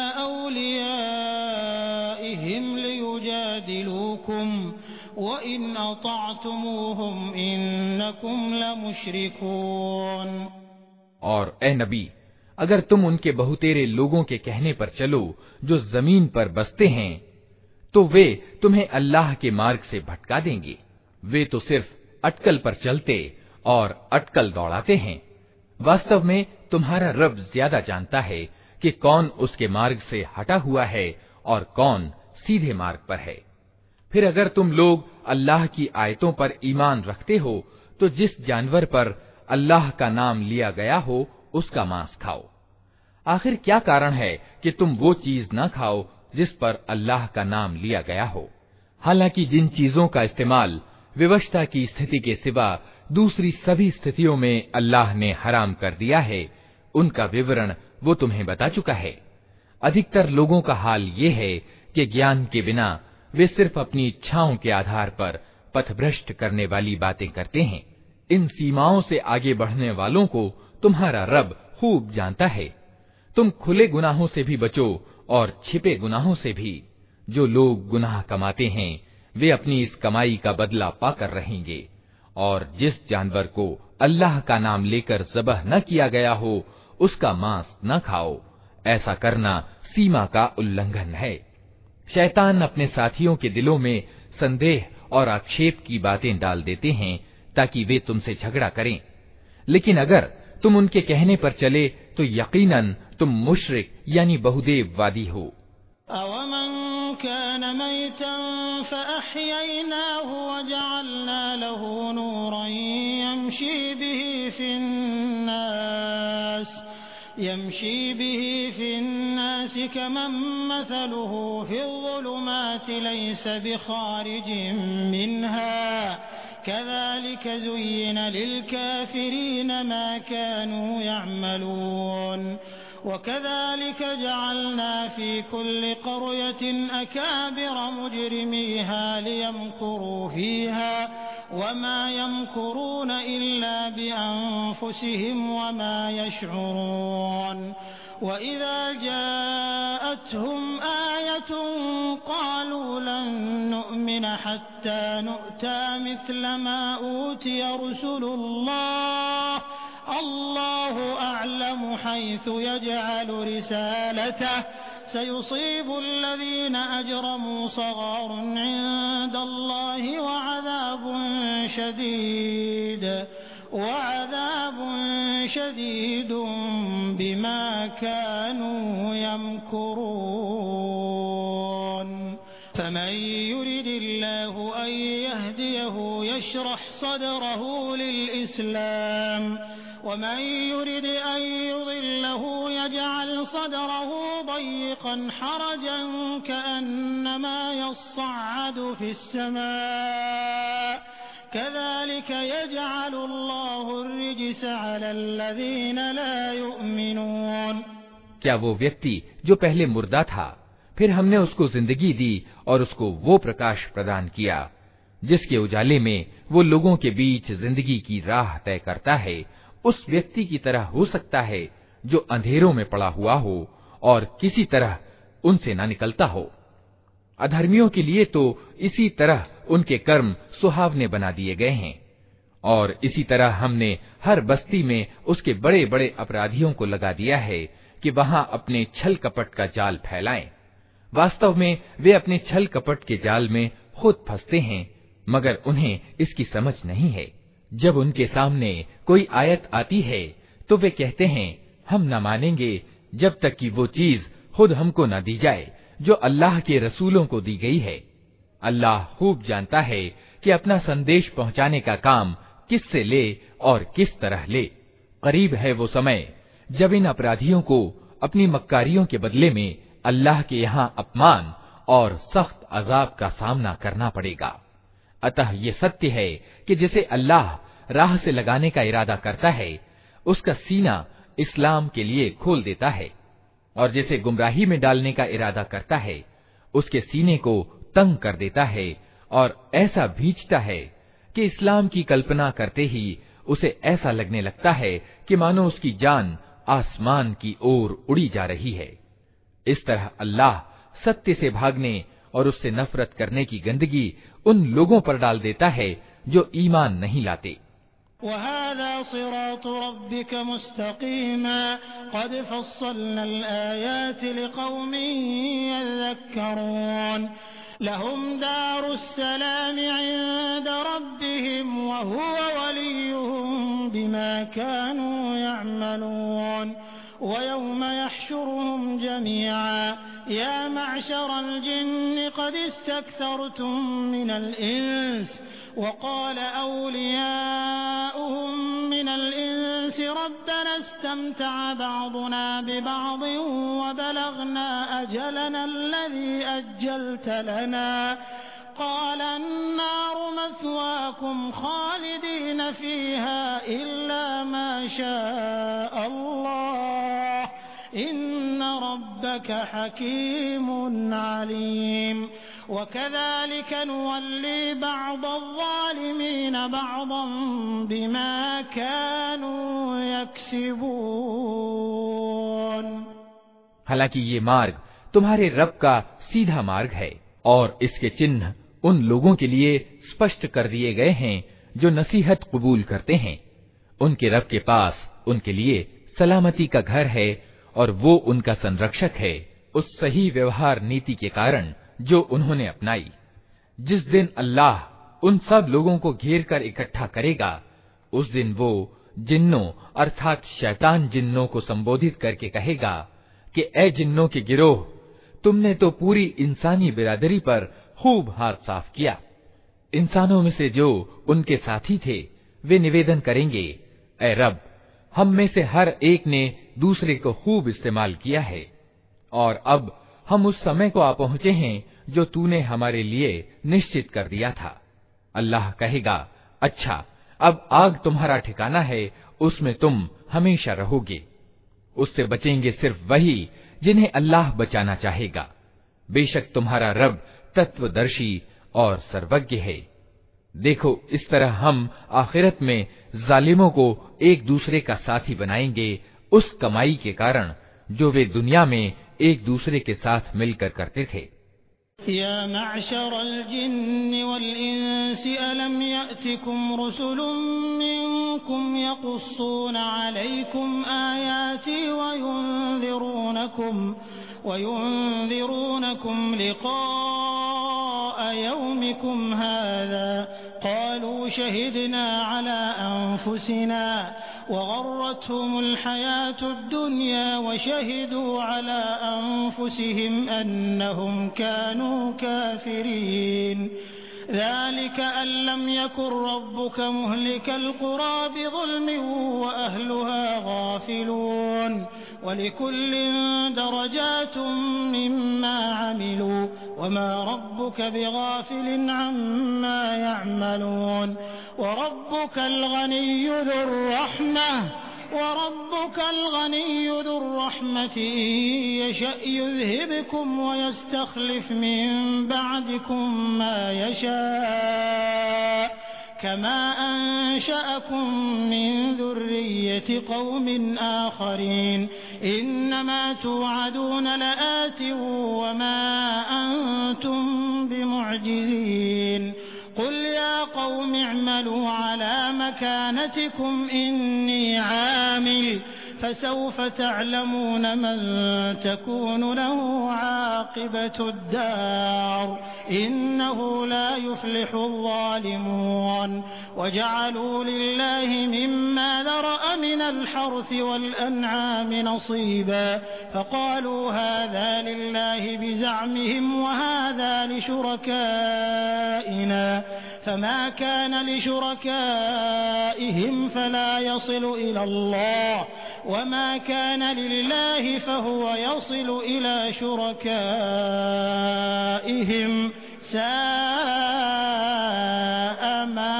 औलियाइहिम लियुजादिलूकुम व इन अताअतुमूहुम इन्नकुम लमुशरिकून। और ए नबी, अगर तुम उनके बहुतेरे लोगों के कहने पर चलो जो जमीन पर बसते हैं, तो वे तुम्हें अल्लाह के मार्ग से भटका देंगे। वे तो सिर्फ अटकल पर चलते और अटकल दौड़ाते हैं। वास्तव में तुम्हारा रब ज्यादा जानता है कि कौन उसके मार्ग से हटा हुआ है और कौन सीधे मार्ग पर है। फिर अगर तुम लोग अल्लाह की आयतों पर ईमान रखते हो तो जिस जानवर पर अल्लाह का नाम लिया गया हो उसका मांस खाओ। आखिर क्या कारण है कि तुम वो चीज न खाओ जिस पर अल्लाह का नाम लिया गया हो? हालांकि जिन चीजों का इस्तेमाल विवशता की स्थिति के सिवा दूसरी सभी स्थितियों में अल्लाह ने हराम कर दिया है, उनका विवरण वो तुम्हें बता चुका है। अधिकतर लोगों का हाल ये है कि ज्ञान के बिना वे सिर्फ अपनी इच्छाओं के आधार पर पथभ्रष्ट करने वाली बातें करते हैं। इन सीमाओं से आगे बढ़ने वालों को तुम्हारा रब खूब जानता है। तुम खुले गुनाहों से भी बचो और छिपे गुनाहों से भी। जो लोग गुनाह कमाते हैं वे अपनी इस कमाई का बदला पाकर रहेंगे। और जिस जानवर को अल्लाह का नाम लेकर ज़बह न किया गया हो उसका मांस न खाओ। ऐसा करना सीमा का उल्लंघन है। शैतान अपने साथियों के दिलों में संदेह और आक्षेप की बातें डाल देते हैं ताकि वे तुमसे झगड़ा करें। लेकिन अगर तुम उनके कहने पर चले तो यकीनन तुम मुशरिक यानी बहुदेववादी हो। अवमन कान मैतन फअह्यैनाहु वजअलना लहू नूरन यमशी बिही फिन्नास यमशी बिही फिन्नास कमन मसलुहु फिज़्ज़ुलुमाति लैस बिखारिजिन मिन्हा कज़ालिक ज़ुय्यिन लिलकाफ़िरीन मा कानू यअमलून वकज़ालिक जअलना फ़ी कुल्लि क़रयतिन अकाबिर मुजरिमीहा लियमकुरू फ़ीहा वमा यमकुरून इल्ला बिअन्फुसिहिम वमा यशዑरून वइज़ा जाअतहुम आयतुन क़ालू लन नु'मिन हत्ता नु'ता मिस्ल मा ऊतिय रुसुलुल्लाह अल्लाहु अअलमु हैसु यजअलु रिसालतह सयुसीबु अल्लज़ीन अजरमू सग़ारुन इंदल्लाहि वअज़ाबुन शदीद वअज़ाबुन शदीदुन बिमा कानू यमकुरून फमन युरिदिल्लाहु अन यहदियहु यशरह सदरहु लिल-इस्लाम वमन युरिद अन युज़िल्लहु यजअल सदरहु ضيقا حرجا كأنما يصعد في السماء كذلك يجعل الله الرجس على الذين لا يؤمنون। क्या वो व्यक्ति जो पहले मुर्दा था फिर हमने उसको जिंदगी दी और उसको वो प्रकाश प्रदान किया जिसके उजाले में वो लोगों के बीच जिंदगी की राह तय करता है, उस व्यक्ति की तरह हो सकता है जो अंधेरों में पड़ा हुआ हो और किसी तरह उनसे न निकलता हो। अधर्मियों के लिए तो इसी तरह उनके कर्म सुहावने बना दिए गए हैं और इसी तरह हमने हर बस्ती में उसके बड़े बड़े अपराधियों को लगा दिया है कि वहां अपने छल कपट का जाल फैलाएं। वास्तव में वे अपने छल कपट के जाल में खुद फंसते हैं, मगर उन्हें इसकी समझ नहीं है। जब उनके सामने कोई आयत आती है तो वे कहते हैं हम न मानेंगे जब तक कि वो चीज खुद हमको न दी जाए जो अल्लाह के रसूलों को दी गई है। अल्लाह खूब जानता है कि अपना संदेश पहुंचाने का काम किससे ले और किस तरह ले। करीब है वो समय जब इन अपराधियों को अपनी मक्कारियों के बदले में अल्लाह के यहाँ अपमान और सख्त अजाब का सामना करना पड़ेगा। अतः ये सत्य है कि जिसे अल्लाह राह से लगाने का इरादा करता है उसका सीना इस्लाम के लिए खोल देता है और जिसे गुमराही में डालने का इरादा करता है उसके सीने को तंग कर देता है और ऐसा भींचता है कि इस्लाम की कल्पना करते ही उसे ऐसा लगने लगता है कि मानो उसकी जान आसमान की ओर उड़ी जा रही है। इस तरह अल्लाह सत्य से भागने और उससे नफरत करने की गंदगी उन लोगों पर डाल देता है जो ईमान नहीं लाते। वहाज़ा सिरातु रब्बिक मुस्तक़ीमा क़द फ़स्सलनल आयाति लिक़ौमिन यज़क्करून लहुम दारुस्सलामि इंद रब्बिहिम व हुव वलियुहुम बिमा कानू यअमलून व यौम यहशुरुहुम जमीआ या मअशरल जिन्नि क़द इस्तक्थरतुम मिनल इंस वक़ाल औलियाउहुम मिनल इंस रब्बना इस्तमतअ बअदुना बिबअदिन व बलगना अजलना अल्लज़ी अज्जलत लना क़ाल अन्नारु मथवाकुम ख़ालिदीन फ़ीहा इल्ला मा शाअ अल्लाह इन्न रब्बक हकीमुन अलीम वकज़ालिक नुवल्ली बअदल-ज़ालिमीन बअदन बिमा कानू यक्सिबून। हालांकि ये मार्ग तुम्हारे रब का सीधा मार्ग है और इसके चिन्ह उन लोगों के लिए स्पष्ट कर दिए गए हैं जो नसीहत कबूल करते हैं। उनके रब के पास उनके लिए सलामती का घर है और वो उनका संरक्षक है उस सही व्यवहार नीति के कारण जो उन्होंने अपनाई। जिस दिन अल्लाह उन सब लोगों को घेर कर इकट्ठा करेगा उस दिन वो जिन्नों अर्थात शैतान जिन्नों को संबोधित करके कहेगा कि ए जिन्नों के गिरोह, तुमने तो पूरी इंसानी बिरादरी पर खूब हाथ साफ किया। इंसानों में से जो उनके साथी थे वे निवेदन करेंगे, ए रब, हम में से हर एक ने दूसरे को खूब इस्तेमाल किया है और अब हम उस समय को आ पहुंचे हैं जो तूने हमारे लिए निश्चित कर दिया था। अल्लाह कहेगा, अच्छा, अब आग तुम्हारा ठिकाना है, उसमें तुम हमेशा रहोगे। उससे बचेंगे सिर्फ वही जिन्हें अल्लाह बचाना चाहेगा। बेशक तुम्हारा रब तत्वदर्शी और सर्वज्ञ है। देखो, इस तरह हम आखिरत में जालिमों को एक दूसरे का साथी बनाएंगे उस कमाई के कारण जो वे दुनिया में एक दूसरे के साथ मिलकर करते थे। या मअशरल जिन्नि वल इंसि अलम यअतिकुम रुसुलुम मिनकुम यक़ुस्सूना अलैकुम आयाति व युनज़िरूनकुम व युनज़िरूनकुम लिक़ाअ यौमिकुम हाज़ा क़ालू शहिदना अला अनफुसिना वग़र्रतहुमुल हयातुद दुनिया वशहिदू अला अनफुसिहिम अन्नहुम कानू काफिरीन ज़ालिका अल्लम यकुन रब्बुका मुहलिकल क़ुरा बिज़ुल्मिन व अहलुहा गाफ़िलून वलिकुल्लिन दरजातुम मिम्मा अमिलू वमा रब्बुका बिगाफ़िलिन अम्मा यअमलून वरब्बुकल गनिय्यु ज़ुर रहमह वरब्बुकल गनिय्यु ज़ुर रहमति इन यशअ युज़हिबकुम व यस्तख़लिफ़ मिन बअदिकुम मा यशा कमा अंशअकुम मिन ज़ुर्रिय्यति क़ौमिन आख़रीन इन्नमा तुअदून लआतिन वमा अंतुम बिमुअजिज़ीन क़ुल या क़ौमि अअमलू अला मकानतिकुम इन्नी आमिल फसौफ तअलमून मन तकूनु लहू आक़िबतुद दार इन्नहु ला युफ़्लिहुज़ ज़ालिमून वजअलू लिल्लाहि मिम्मा ज़रअ मिनल हर्थि वल अनआमि नसीबा फक़ालू हाज़ा लिल्लाहि बिज़अमिहिम वहाज़ा लिशुरकाइना फमा कान लिशुरकाइहिम फला यसिलु इलल्लाह वमा कान लिल्लाहि फहुव यसिलु इला शुरकाइहिम साअ मा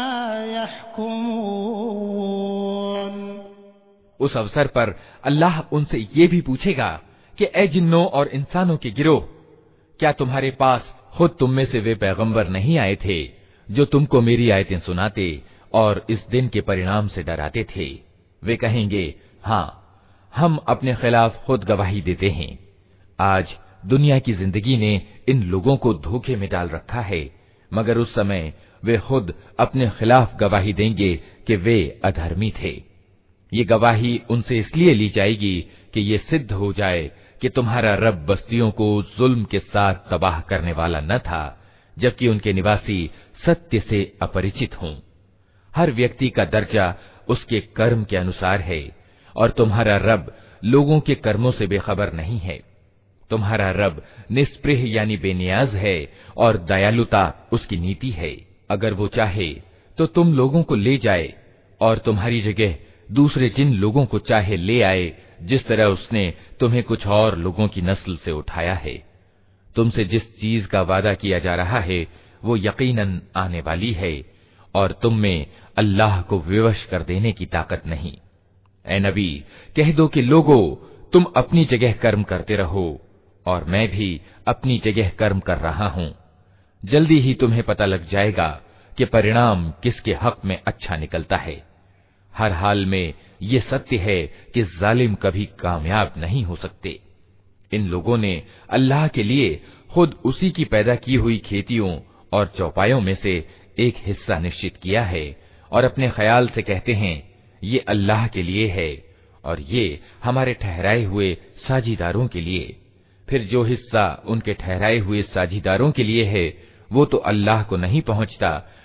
यहकुमून। उस अवसर पर अल्लाह उनसे ये भी पूछेगा कि ए जिन्नों और इंसानों के गिरोह, क्या तुम्हारे पास खुद तुम में से वे पैगंबर नहीं आए थे जो तुमको मेरी आयतें सुनाते और इस दिन के परिणाम से डराते थे? वे कहेंगे, हाँ, हम अपने खिलाफ खुद गवाही देते हैं। आज दुनिया की जिंदगी ने इन लोगों को धोखे में डाल रखा है, मगर उस समय वे खुद अपने खिलाफ गवाही देंगे कि वे अधर्मी थे। ये गवाही उनसे इसलिए ली जाएगी कि ये सिद्ध हो जाए कि तुम्हारा रब बस्तियों को जुल्म के साथ तबाह करने वाला न था, जबकि उनके निवासी सत्य से अपरिचित हों। हर व्यक्ति का दर्जा उसके कर्म के अनुसार है और तुम्हारा रब लोगों के कर्मों से बेखबर नहीं है। तुम्हारा रब निस्पृह यानी बेनियाज है और दयालुता उसकी नीति है। अगर वो चाहे तो तुम लोगों को ले जाए और तुम्हारी जगह दूसरे जिन लोगों को चाहे ले आए, जिस तरह उसने तुम्हें कुछ और लोगों की नस्ल से उठाया है। तुमसे जिस चीज का वादा किया जा रहा है वो यकीनन आने वाली है और तुम में अल्लाह को विवश कर देने की ताकत नहीं। ए नबी, कह दो कि लोगों, तुम अपनी जगह कर्म करते रहो और मैं भी अपनी जगह कर्म कर रहा हूं। जल्दी ही तुम्हें पता लग जाएगा कि परिणाम किसके हक में अच्छा निकलता है। हर हाल में ये सत्य है कि जालिम कभी कामयाब नहीं हो सकते। इन लोगों ने अल्लाह के लिए खुद उसी की पैदा की हुई खेतियों और चौपायों में से एक हिस्सा निश्चित किया है और अपने ख्याल से कहते हैं ये अल्लाह के लिए है और ये हमारे ठहराए हुए साझीदारों के लिए। फिर जो हिस्सा उनके ठहराए हुए साझीदारों के लिए है वो तो अल्लाह को नहीं पहुंचता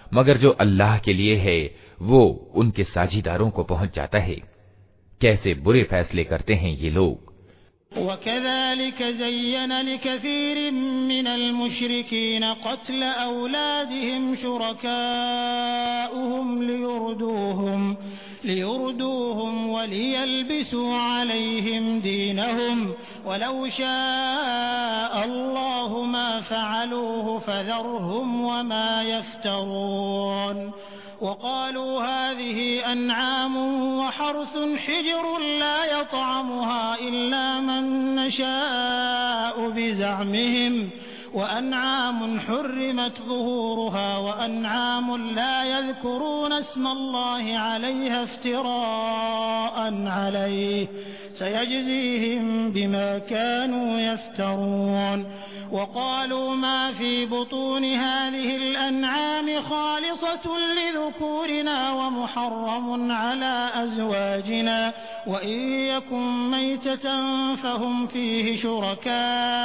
मगर जो अल्लाह के लिए है वो उनके साझीदारों को पहुंच जाता है। कैसे बुरे फैसले करते हैं ये लोग। वकज़ालिक ज़य्यन लिकसीरिन मिनल मुशरिकीन क़त्ल औलादिहिम शुरकाउहुम लियुरदूहुम लियुरदूहुम वलियल्बिसू अलैहिम दीनहुम वलौ शाअ अल्लाहु मा फ़अलूहु फ़ज़रहुम वमा यफ़्तरून वक़ालू हाज़िही अन्आम वहर्स हिज्र ला यत्अमुहा इल्ला मन नशाअु बिज़अमिहिम वअनआम हुर्रिमत ज़ुहूरुहा वअनआम ला यज़कुरून अस्मल्लाहि अलैहा इफ्तिराअन अलैहि सयजज़ीहिम बिमा कानू यफ्तरून वक़ालू मा फ़ी बुतूनि हाज़िहिल अन्आम ख़ालिसतुन लिज़ुकूरिना वमुहर्रमुन अला अज़वाजिना वइन यकुन मैततन फ़हुम फ़ीहि शुरका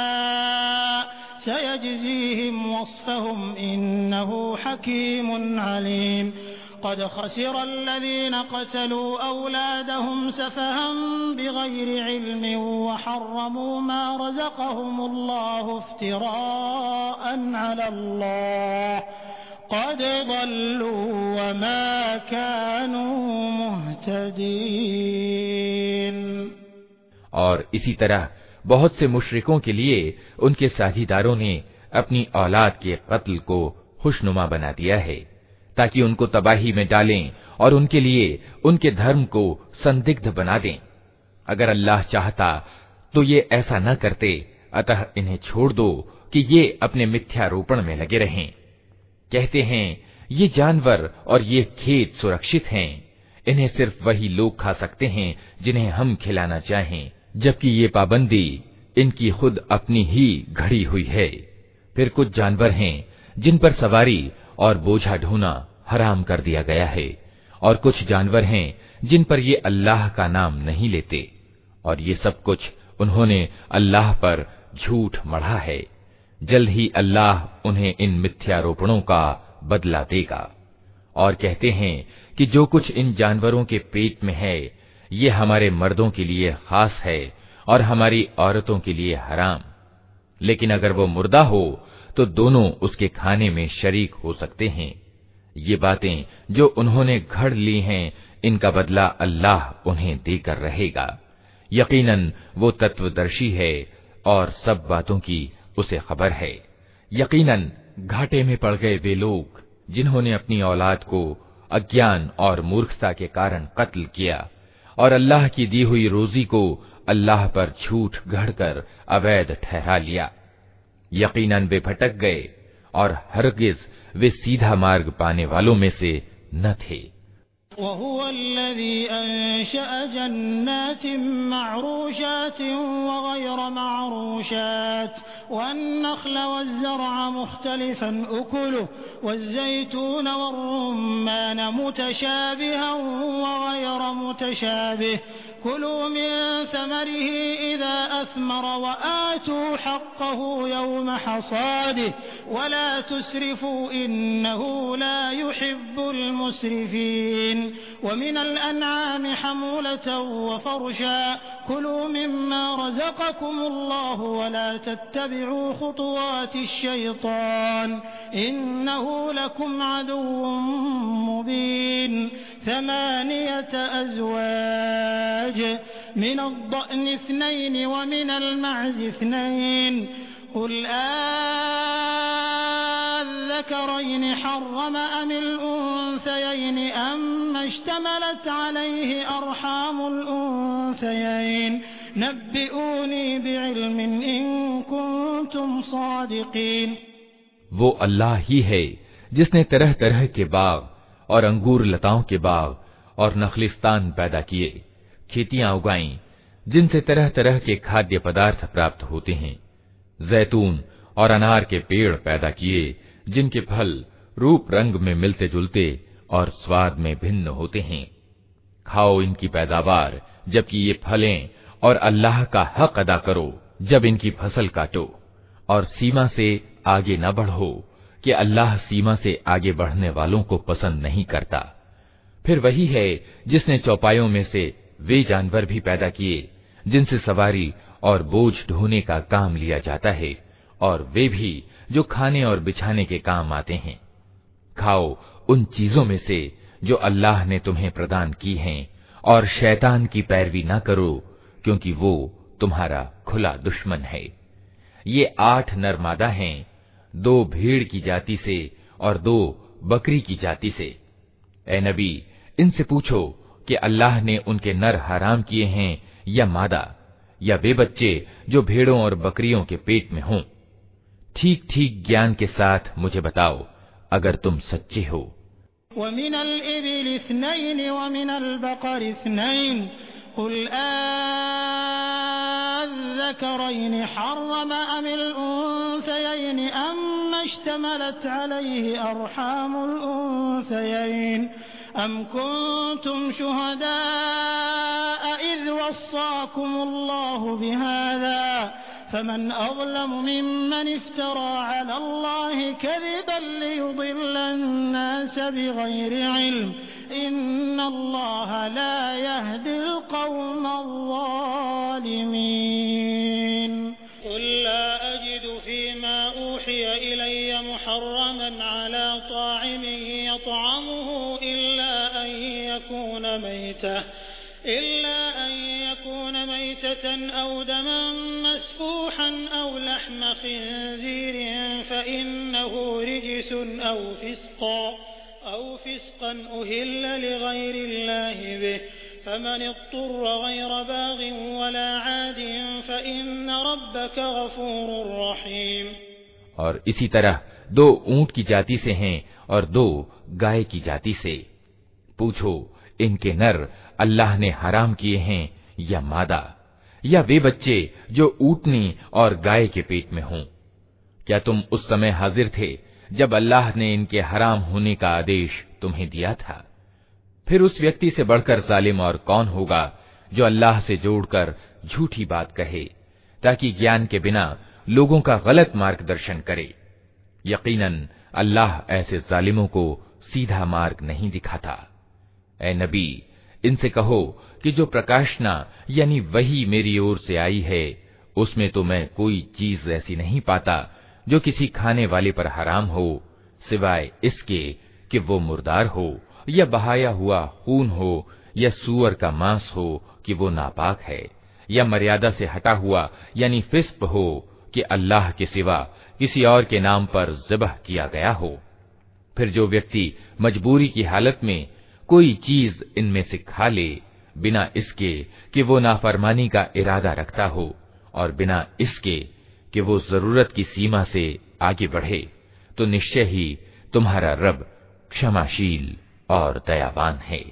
सयजज़ीहिम वस्फ़हुम इन्नहु हकीमुन अलीम क़द ख़सिर अल्लज़ीन क़तलू औलादहुम सफ़हन बिग़ैरि इल्मिन वहर्रमू मा रज़क़हुमुल्लाहु इफ्तिराअन अलल्लाह क़द ضल्लू वमा कानू मुहतदीन। और इसी तरह बहुत से मुशरिकों के लिए उनके साझीदारों ने अपनी औलाद के कत्ल को खुशनुमा बना दिया है ताकि उनको तबाही में डालें और उनके लिए उनके धर्म को संदिग्ध बना दें। अगर अल्लाह चाहता तो ये ऐसा न करते, अतः इन्हें छोड़ दो कि ये अपने मिथ्यारोपण में लगे रहें। कहते हैं ये जानवर और ये खेत सुरक्षित हैं, इन्हें सिर्फ वही लोग खा सकते हैं जिन्हें हम खिलाना चाहें, जबकि ये पाबंदी इनकी खुद अपनी ही घड़ी हुई है। फिर कुछ जानवर हैं जिन पर सवारी और बोझा ढोना हराम कर दिया गया है, और कुछ जानवर हैं जिन पर ये अल्लाह का नाम नहीं लेते, और ये सब कुछ उन्होंने अल्लाह पर झूठ मढ़ा है। जल्द ही अल्लाह उन्हें इन मिथ्यारोपणों का बदला देगा। और कहते हैं कि जो कुछ इन जानवरों के पेट में है ये हमारे मर्दों के लिए खास है और हमारी औरतों के लिए हराम, लेकिन अगर वो मुर्दा हो तो दोनों उसके खाने में शरीक हो सकते हैं। ये बातें जो उन्होंने घड़ ली हैं, इनका बदला अल्लाह उन्हें देकर रहेगा। यकीनन वो तत्वदर्शी है और सब बातों की उसे खबर है। यकीनन घाटे में पड़ गए वे लोग जिन्होंने अपनी औलाद को अज्ञान और मूर्खता के कारण कत्ल किया और अल्लाह की दी हुई रोजी को अल्लाह पर झूठ गढ़कर अवैध ठहरा लिया। यकीनन वे भटक गए और हरगिज वे सीधा मार्ग पाने वालों में से न थे। वहुवल्लज़ी अंशअ जन्नातिन मअरूशातिन वग़ैर मअरूशात वन्नख़्ल वज़्ज़रअ मुख़्तलिफ़न उकुलुहु वज़्ज़ैतून वर्रुम्मान मुतशाबिहन वग़ैर मुतशाबिह कुलू मिन समरिही इज़ा अस्मर वआतू हक़्क़हु यौम हसादिहि वला तुस्रिफू इन्नहु ला युहिब्बुल मुस्रिफीन वमिनल अन्आमि हमूलतन वफ़रशा कुलू मिम्मा रज़क़कुमुल्लाहु वला तत्तबि'ू खुतुवातिश शैतान इन्नहु लकुम अदुव्वुम मुबीन। ثمانية أزواج من الضأن اثنين ومن المعز اثنين قل أذكرين حرم أم الأنثيين أما اشتملت عليه أرحام الأنثيين نبئوني بعلم إن كنتم صادقين। वो अल्लाह ही है जिसने तरह तरह के बाग और अंगूर लताओं के बाग और नखलिस्तान पैदा किए, खेतियां उगाईं जिनसे तरह तरह के खाद्य पदार्थ प्राप्त होते हैं, जैतून और अनार के पेड़ पैदा किए जिनके फल रूप रंग में मिलते जुलते और स्वाद में भिन्न होते हैं। खाओ इनकी पैदावार जबकि ये फलें और अल्लाह का हक अदा करो जब इनकी फसल काटो, और सीमा से आगे न बढ़ो कि अल्लाह सीमा से आगे बढ़ने वालों को पसंद नहीं करता। फिर वही है जिसने चौपायों में से वे जानवर भी पैदा किए जिनसे सवारी और बोझ ढोने का काम लिया जाता है, और वे भी जो खाने और बिछाने के काम आते हैं। खाओ उन चीजों में से जो अल्लाह ने तुम्हें प्रदान की हैं, और शैतान की पैरवी न करो, क्योंकि वो तुम्हारा खुला दुश्मन है। ये आठ नर मादा हैं, दो भीड़ की जाति से और दो बकरी की जाति से। ए नबी, इनसे पूछो कि अल्लाह ने उनके नर हराम किए हैं या मादा, या वे बच्चे जो भेड़ों और बकरियों के पेट में हों। ठीक ठीक ज्ञान के साथ मुझे बताओ अगर तुम सच्चे हो। वमिनल इबिल इस्नैन वमिनल बकर इस्नैन कुल अज़्ज़करैन हर्रम अमिल उन्सयैन अम्मा इश्तमलत अलैहि अर्हामुल उन्सयैन अम कुन्तुम शुहदाअ इज़ वस्साकुमुल्लाहु बिहाज़ा फमन अज़लमु मिम्मन इफ्तरा अला अल्लाहि कज़िबन लियुदिल्ल अन्नास बिग़ैरि इल्म इन्नल्लाह ला यहदिल क़ौमज़्ज़ालिमीन। क़ुल ला अजिदु फ़ीमा ऊहिय इलय्य मुहर्रमन अला ता'imin यत'अमुहु इल्ला अन यकून मैतह إلا أن يكون ميتة أو دما مسفوحا أو لحم خنزير فإنه رجس أو فسقا أو فسقا أهل لغير الله به فمن اضطر غير باغ ولا عاد فإن ربك غفور رحيم। और इसी तरह दो ऊंट की जाति से हैं और दो गाय की जाति से। पूछो इनके नर अल्लाह ने हराम किए हैं या मादा, या वे बच्चे जो ऊँटनी और गाय के पेट में हों। क्या तुम उस समय हाजिर थे जब अल्लाह ने इनके हराम होने का आदेश तुम्हें दिया था? फिर उस व्यक्ति से बढ़कर जालिम और कौन होगा जो अल्लाह से जोड़कर झूठी बात कहे ताकि ज्ञान के बिना लोगों का गलत मार्गदर्शन करे। यकीनन अल्लाह ऐसे जालिमों को सीधा मार्ग नहीं दिखाता। ए नबी, इनसे कहो कि जो प्रकाशना यानी वही मेरी ओर से आई है, उसमें तो मैं कोई चीज ऐसी नहीं पाता जो किसी खाने वाले पर हराम हो, सिवाय इसके कि वो मुर्दार हो या बहाया हुआ खून हो या सूअर का मांस हो कि वो नापाक है, या मर्यादा से हटा हुआ यानी फिस्क हो कि अल्लाह के सिवा किसी और के नाम पर ज़िबह किया गया हो। फिर जो व्यक्ति मजबूरी की हालत में कोई चीज इनमें से खा ले, बिना इसके कि वो नाफरमानी का इरादा रखता हो और बिना इसके कि वो जरूरत की सीमा से आगे बढ़े, तो निश्चय ही तुम्हारा रब क्षमाशील और दयावान है।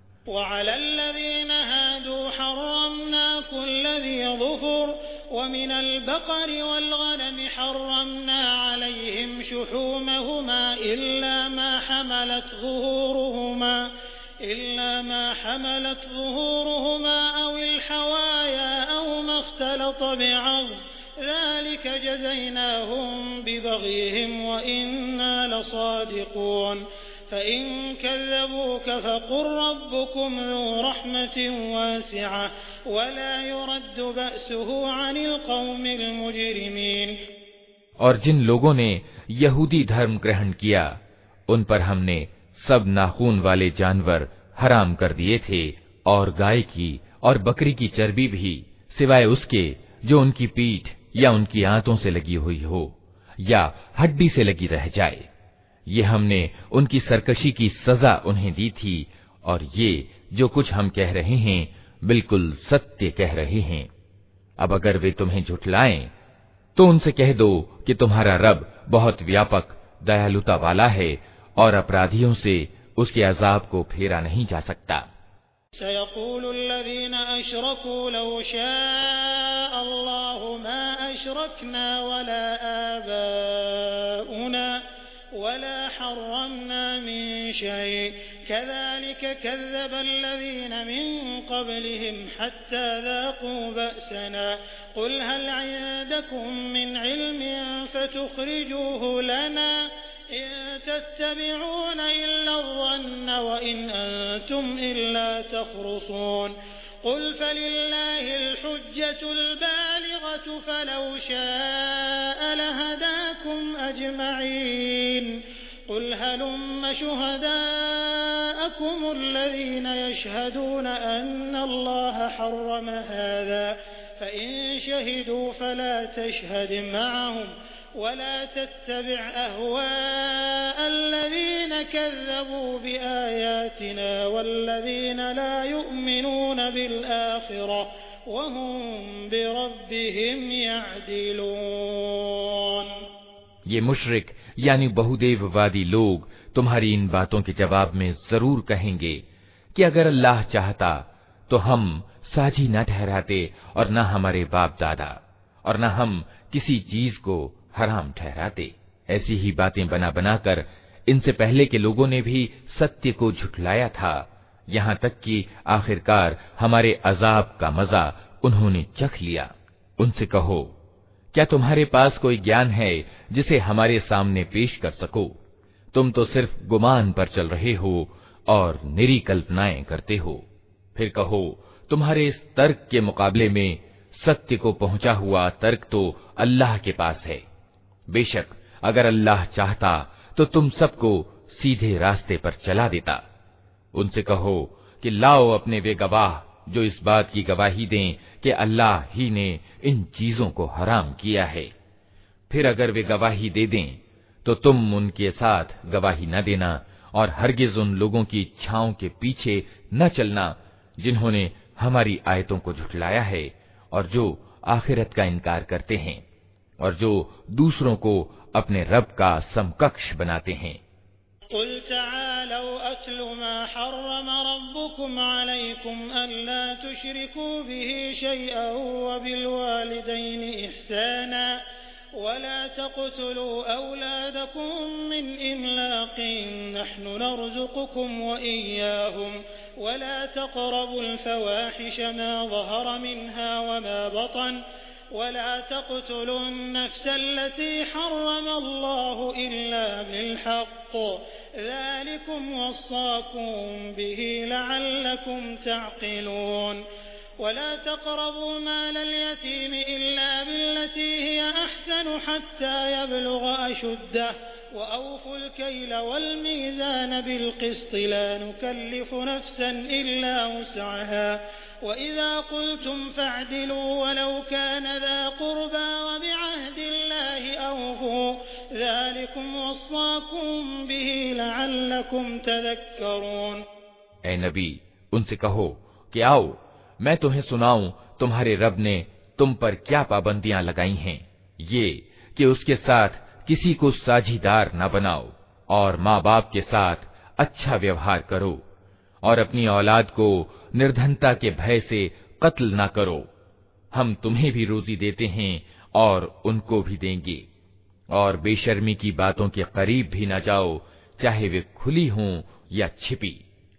वमिनल बकरि वल गनमि हर्रमना अलैहिम शुहूमहुमा इल्ला मा हमलत ज़ुहूरुहुमा इल्ला मा हमलत ज़ुहूरुहुमा अविल हवाया अव मख्तलत बि'अज़्म ज़ालिक जज़यनाहुम बिबग़यिहिम व इन्ना लसादिक़ून फ़इन कज़्ज़बूक फ़क़ुल रब्बुकुम ज़ू रहमतिन वासिअह वला युरद्दु बअसुहु अनिल क़ौमिल मुजरिमीन। और जिन लोगों ने यहूदी धर्म ग्रहण किया, उन पर हमने सब नाखून वाले जानवर हराम कर दिए थे, और गाय की और बकरी की चर्बी भी, सिवाय उसके जो उनकी पीठ या उनकी आंतों से लगी हुई हो या हड्डी से लगी रह जाए। ये हमने उनकी सरकशी की सजा उन्हें दी थी, और ये जो कुछ हम कह रहे हैं बिल्कुल सत्य कह रहे हैं। अब अगर वे तुम्हें झुठलाएं तो उनसे कह दो कि तुम्हारा रब बहुत व्यापक दयालुता वाला है और अपराधियों से उसके अजाब को फेरा नहीं जा सकता। सयक़ूलुल्लज़ीन अशरकू लौ शाअ अल्लाहु मा अशरकना वला आबाउना वला हर्रमना मिन शै कज़ालिक कज़्ज़ब अल्लज़ीन मिन क़ब्लिहिम हत्ता ज़ाक़ू बअसना क़ुल हल इन्दकुम मिन इल्मिन फ़तुख़रिजूहु लना إن تتبعون إلا الظن وإن أنتم إلا تخرصون قل فلله الحجة البالغة فلو شاء لهداكم أجمعين قل هلم شهداءكم الذين يشهدون أن الله حرم هذا فإن شهدوا فلا تشهد معهم ولا تتبع أهواء الذين كذبوا بآياتنا والذين لا يؤمنون بالآخرة وهم بربهم يعدلون। ये मुशरिक यानी बहुदेववादी लोग तुम्हारी इन बातों के जवाब में जरूर कहेंगे कि अगर अल्लाह चाहता तो हम साझी न ठहराते और न हमारे बाप दादा और न हम किसी चीज को हराम ठहराते। ऐसी ही बातें बना बनाकर इनसे पहले के लोगों ने भी सत्य को झुठलाया था, यहाँ तक कि आखिरकार हमारे अजाब का मजा उन्होंने चख लिया। उनसे कहो, क्या तुम्हारे पास कोई ज्ञान है जिसे हमारे सामने पेश कर सको? तुम तो सिर्फ गुमान पर चल रहे हो और निरी कल्पनाएं करते हो। फिर कहो, तुम्हारे इस तर्क के मुकाबले में सत्य को पहुंचा हुआ तर्क तो अल्लाह के पास है। बेशक अगर अल्लाह चाहता तो तुम सबको सीधे रास्ते पर चला देता। उनसे कहो कि लाओ अपने वे गवाह जो इस बात की गवाही दें कि अल्लाह ही ने इन चीजों को हराम किया है। फिर अगर वे गवाही दे दें तो तुम उनके साथ गवाही न देना और हरगिज उन लोगों की इच्छाओं के पीछे न चलना जिन्होंने हमारी आयतों को झुठलाया है और जो आखिरत का इनकार करते हैं और जो दूसरों को अपने रब का समकक्ष बनाते हैं। कुल तआलौ अत्लु मा हर्रम रब्बुकुम अलैकुम अल्ला तुश्रिकू बिही शैअन व बिल वालिदैनि इहसाना वला तक़्तुलू औलादकुम मिन इमलाक़िन नहनु नरज़ुक़ुकुम व इय्याहुम वला तक़रबुल फ़वाहिश मा ज़हर मिन्हा व मा बतन वला तक़्तुलुन नफ्स अल्लती हर्रम अल्लाहु इल्ला बिल हक़्क़ ज़ालिकुम वस्साकुम बिही लअल्लकुम तअक़िलून वला तक़रबू मालल यतीम इल्ला बिल्लती हिय अहसन हत्ता यबलुग अशुद्दह व औफुल कैल वल मीज़ान बिल क़िस्त ला नुकल्लिफु नफ्सन इल्ला वुस्अहा वइज़ा क़ुल्तुम फ़अदिलू वलौ कान ज़ा क़ुरबा व बिअहदिल्लाहि औफ़ू ज़ालिकुम वस्साकुम बिही लअल्लकुम तज़क्करून। ऐ नबी, उनसे कहो कि आओ मैं तुम्हें सुनाऊं तुम्हारे रब ने तुम पर क्या पाबंदियां लगाई हैं। ये कि उसके साथ किसी को साझीदार न बनाओ और माँ बाप के साथ अच्छा व्यवहार करो और अपनी औलाद को निर्धनता के भय से कत्ल न करो। हम तुम्हें भी रोजी देते हैं और उनको भी देंगे। और बेशर्मी की बातों के करीब भी न जाओ, चाहे वे खुली हों या छिपी।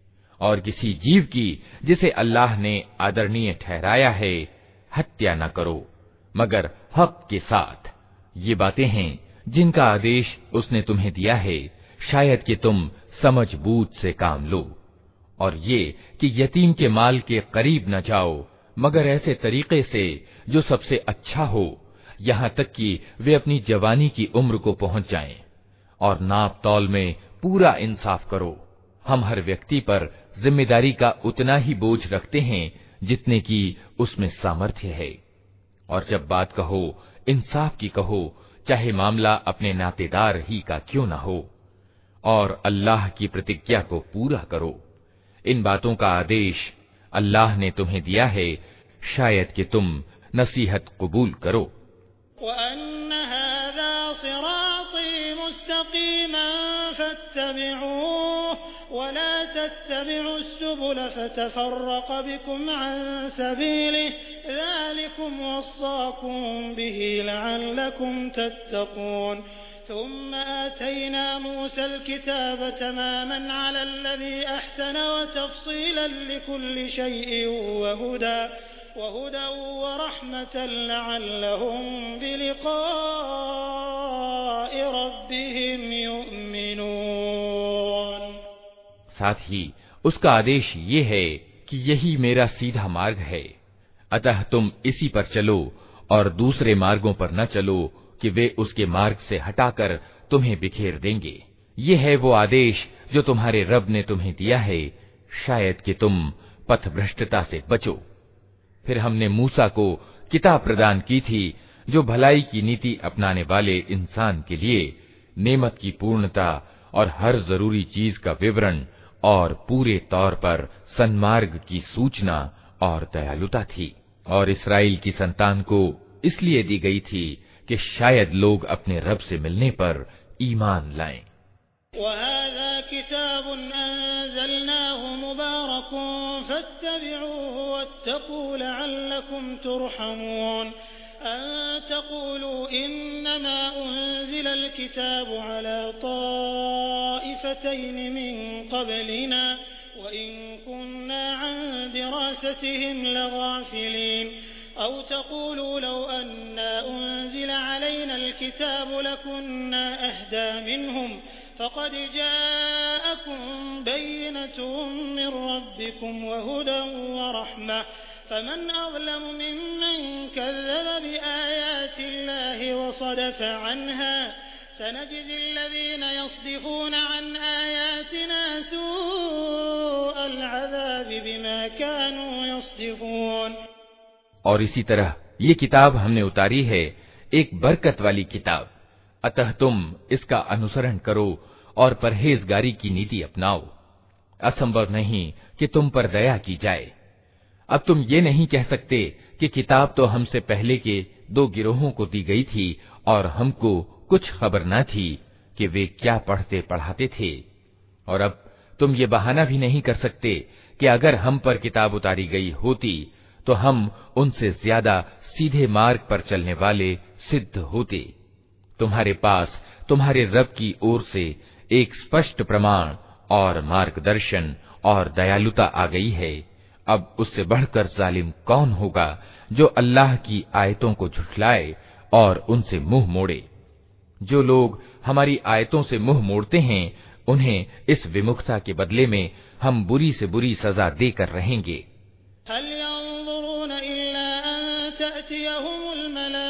और किसी जीव की जिसे अल्लाह ने आदरणीय ठहराया है हत्या न करो मगर हक के साथ। ये बातें हैं जिनका आदेश उसने तुम्हें दिया है, शायद कि तुम समझ बूझ से काम लो। और ये कि यतीम के माल के करीब न जाओ मगर ऐसे तरीके से जो सबसे अच्छा हो, यहाँ तक कि वे अपनी जवानी की उम्र को पहुंच जाएं। और नाप तौल में पूरा इंसाफ करो। हम हर व्यक्ति पर जिम्मेदारी का उतना ही बोझ रखते हैं जितने की उसमें सामर्थ्य है। और जब बात कहो इंसाफ की कहो, चाहे मामला अपने नातेदार ही का क्यों न हो। और अल्लाह की प्रतिज्ञा को पूरा करो। इन बातों का आदेश अल्लाह ने तुम्हें दिया है, शायद कि तुम नसीहत कबूल करो। वअन्न हाज़ा सिराती मुस्तक़ीमन फत्तबिऊहु वला तत्तबिउस्सुबुल फतफ़र्रक़ बिकुम अन सबीलिहि ज़ालिकुम वस्साकुम बिही लअल्लकुम तत्तक़ून। ثم آتينا موسى الكتاب تماما على الذي أحسن وتفصيلا لكل شيء وهدى وهدى ورحمة لعلهم بلقاء ربهم يؤمنون। साथ ही उसका आदेश ये है कि यही मेरा सीधा मार्ग है, अतः तुम इसी पर चलो और दूसरे मार्गों पर न चलो कि वे उसके मार्ग से हटाकर तुम्हें बिखेर देंगे। ये है वो आदेश जो तुम्हारे रब ने तुम्हें दिया है, शायद कि तुम पथभ्रष्टता से बचो। फिर हमने मूसा को किताब प्रदान की थी जो भलाई की नीति अपनाने वाले इंसान के लिए नेमत की पूर्णता और हर जरूरी चीज का विवरण और पूरे तौर पर सन्मार्ग की सूचना और दयालुता थी। और इस्राएल की संतान को इसलिए दी गई थी कि शायद लोग अपने रब से मिलने पर ईमान लाएं। वहाज़ा किताबुन अंज़लनाहु मुबारकुन फत्तबिऊहु वत्तकू लअल्लकुम तुरहमून अन तक़ूलू इन्नमा उन्ज़िलल किताबु अला ताइफ़तैन मिन क़ब्लिना व इन कुन्ना अन दिरासतिहिम लगाफ़िलीन औ तक़ूलू लौ अन्ना उन्ज़िल अलैनल किताबु लकुन्ना अहदा मिनहुम फ़क़द जाअकुम बय्यिनतुम मिन रब्बिकुम व हुदन व रहमह फमन अज़लमु मिम्मन कज़्ज़ब बिआयातिल्लाहि व सदफ़ अन्हा सनजज़िल्लज़ीन यस्दिफ़ून अन आयातिना सूअल अज़ाबि बिमा कानू यस्दिफ़ून। और इसी तरह ये किताब हमने उतारी है, एक बरकत वाली किताब, अतः तुम इसका अनुसरण करो और परहेजगारी की नीति अपनाओ। असंभव नहीं कि तुम पर दया की जाए। अब तुम ये नहीं कह सकते कि किताब तो हमसे पहले के दो गिरोहों को दी गई थी और हमको कुछ खबर न थी कि वे क्या पढ़ते पढ़ाते थे। और अब तुम ये बहाना भी नहीं कर सकते कि अगर हम पर किताब उतारी गई होती तो हम उनसे ज्यादा सीधे मार्ग पर चलने वाले सिद्ध होते। तुम्हारे पास तुम्हारे रब की ओर से एक स्पष्ट प्रमाण और मार्गदर्शन और दयालुता आ गई है। अब उससे बढ़कर जालिम कौन होगा जो अल्लाह की आयतों को झुठलाए और उनसे मुंह मोड़े। जो लोग हमारी आयतों से मुंह मोड़ते हैं उन्हें इस विमुखता के बदले में हम बुरी से बुरी सजा देकर रहेंगे। हल यंज़ुरून इल्ला अन तअतियहुमुल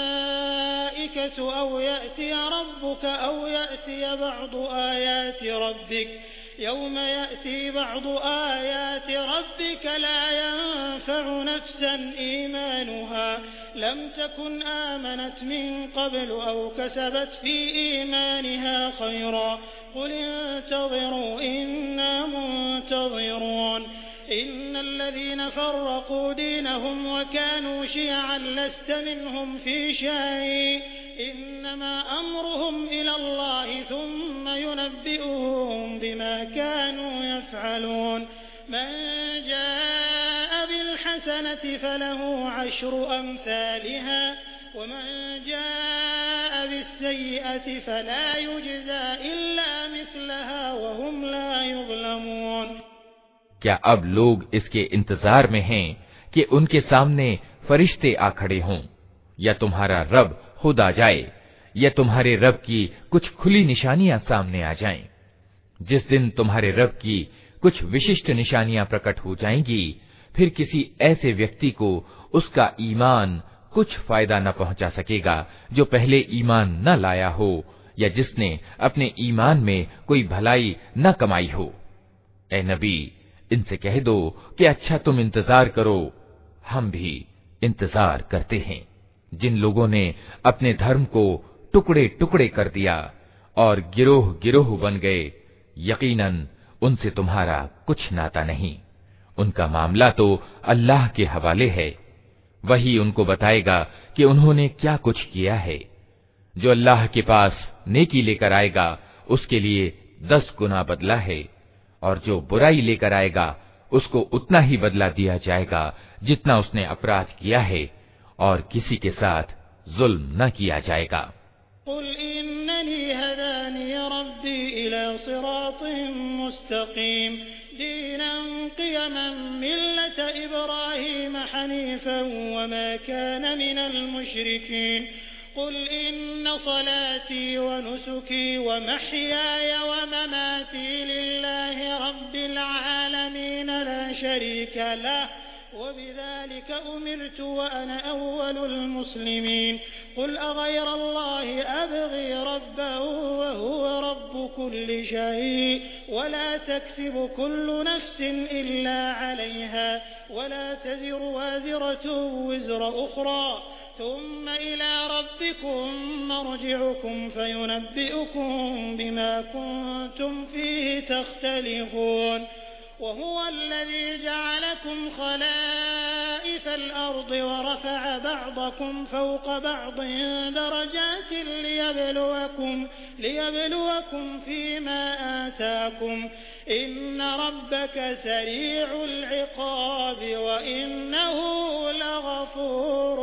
मलाइकतु औ यअतिय रब्बुक औ यअतिय बअदु आयाति रब्बिक यौम यअति बअदु आयाति रब्बिक ला यंफअु नफ्सन ईमानुहा लम तकुन आमनत मिन क़ब्लु औ कसबत फी ईमानिहा खैरा क़ुल इंतज़िरू इन्ना मुंतज़िरून इन्नल्लज़ीन फ़र्रक़ू दीनहुम व कानू शियअन लस्त मिनहुम फ़ी शै'इन इन्नमा अम्रुहुम इलल्लाहि थुम्मा युनब्बिउहुम बिमा कानू यफ़अलून मन जाअ बिलहसनति फलहु अश्रु अम्सालिहा व मन जाअ बिस्सय्यिअति फला युज्ज़ा इल्ला मिस्लहा व हुम ला युज़लमून। क्या अब लोग इसके इंतजार में हैं कि उनके सामने फरिश्ते आ खड़े हों, या तुम्हारा रब खुद आ जाए, या तुम्हारे रब की कुछ खुली निशानियां सामने आ जाएं। जिस दिन तुम्हारे रब की कुछ विशिष्ट निशानियां प्रकट हो जाएंगी, फिर किसी ऐसे व्यक्ति को उसका ईमान कुछ फायदा न पहुंचा सकेगा जो पहले ईमान न लाया हो या जिसने अपने ईमान में कोई भलाई न कमाई हो। ए नबी, इनसे कह दो कि अच्छा तुम इंतजार करो, हम भी इंतजार करते हैं। जिन लोगों ने अपने धर्म को टुकड़े टुकड़े कर दिया और गिरोह गिरोह बन गए, यकीनन उनसे तुम्हारा कुछ नाता नहीं। उनका मामला तो अल्लाह के हवाले है, वही उनको बताएगा कि उन्होंने क्या कुछ किया है। जो अल्लाह के पास नेकी लेकर आएगा उसके लिए दस गुना बदला है, और जो बुराई लेकर आएगा उसको उतना ही बदला दिया जाएगा जितना उसने अपराध किया है, और किसी के साथ जुल्म न किया जाएगा। कुल इन्ननी हदानी रब्बी इला सिरातिन मुस्तकीम दीनन क़ियमन मिल्लत इब्राहीम हनीफन वमा कान मिनल मुशरिकीन कुल इन्न सलाती व नुसुकी व महयाय व ममाती लिल्लाहि रब्बिल العالمين لا شريك له وبذلك أمرت وأنا أول المسلمين قل أغير الله أبغي ربا وهو رب كل شيء ولا تكسب كل نفس إلا عليها ولا تزر وازرة وزر أخرى ثم إلى ربكم مرجعكم فينبئكم بما كنتم فيه تختلفون وهو الذي جعلكم خلائف الأرض ورفع بعضكم فوق بعض درجات ليبلوكم, ليبلوكم فيما آتاكم إن ربك سريع العقاب وإنه لغفور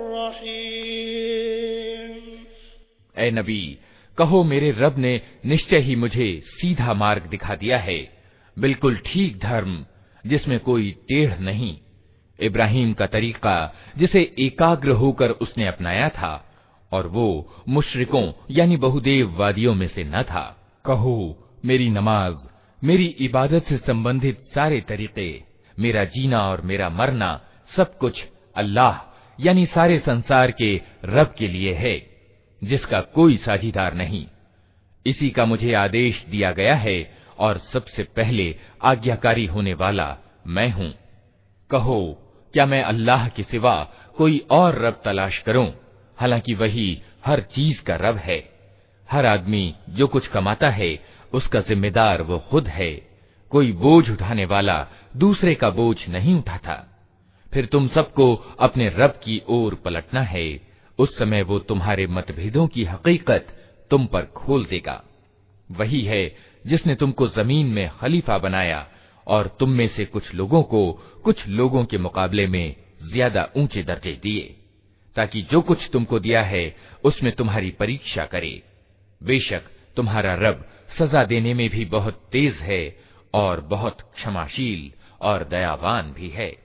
رحيم। ऐ नबी, कहो मेरे रब ने निश्चय ही मुझे सीधा मार्ग दिखा दिया है, बिल्कुल ठीक धर्म जिसमें कोई टेढ़ नहीं, इब्राहिम का तरीका जिसे एकाग्र होकर उसने अपनाया था और वो मुशरिकों यानी बहुदेव वादियों में से न था। कहो मेरी नमाज, मेरी इबादत से संबंधित सारे तरीके, मेरा जीना और मेरा मरना सब कुछ अल्लाह यानी सारे संसार के रब के लिए है, जिसका कोई साझीदार नहीं। इसी का मुझे आदेश दिया गया है और सबसे पहले आज्ञाकारी होने वाला मैं हूँ। कहो क्या मैं अल्लाह के सिवा कोई और रब तलाश करूं, हालांकि वही हर चीज का रब है। हर आदमी जो कुछ कमाता है उसका जिम्मेदार वो खुद है, कोई बोझ उठाने वाला दूसरे का बोझ नहीं उठाता। फिर तुम सबको अपने रब की ओर पलटना है, उस समय वो तुम्हारे मतभेदों की हकीकत तुम पर खोल देगा। वही है जिसने तुमको जमीन में खलीफा बनाया और तुम में से कुछ लोगों को कुछ लोगों के मुकाबले में ज्यादा ऊंचे दर्जे दिए, ताकि जो कुछ तुमको दिया है उसमें तुम्हारी परीक्षा करे। बेशक तुम्हारा रब सजा देने में भी बहुत तेज है और बहुत क्षमाशील और दयावान भी है।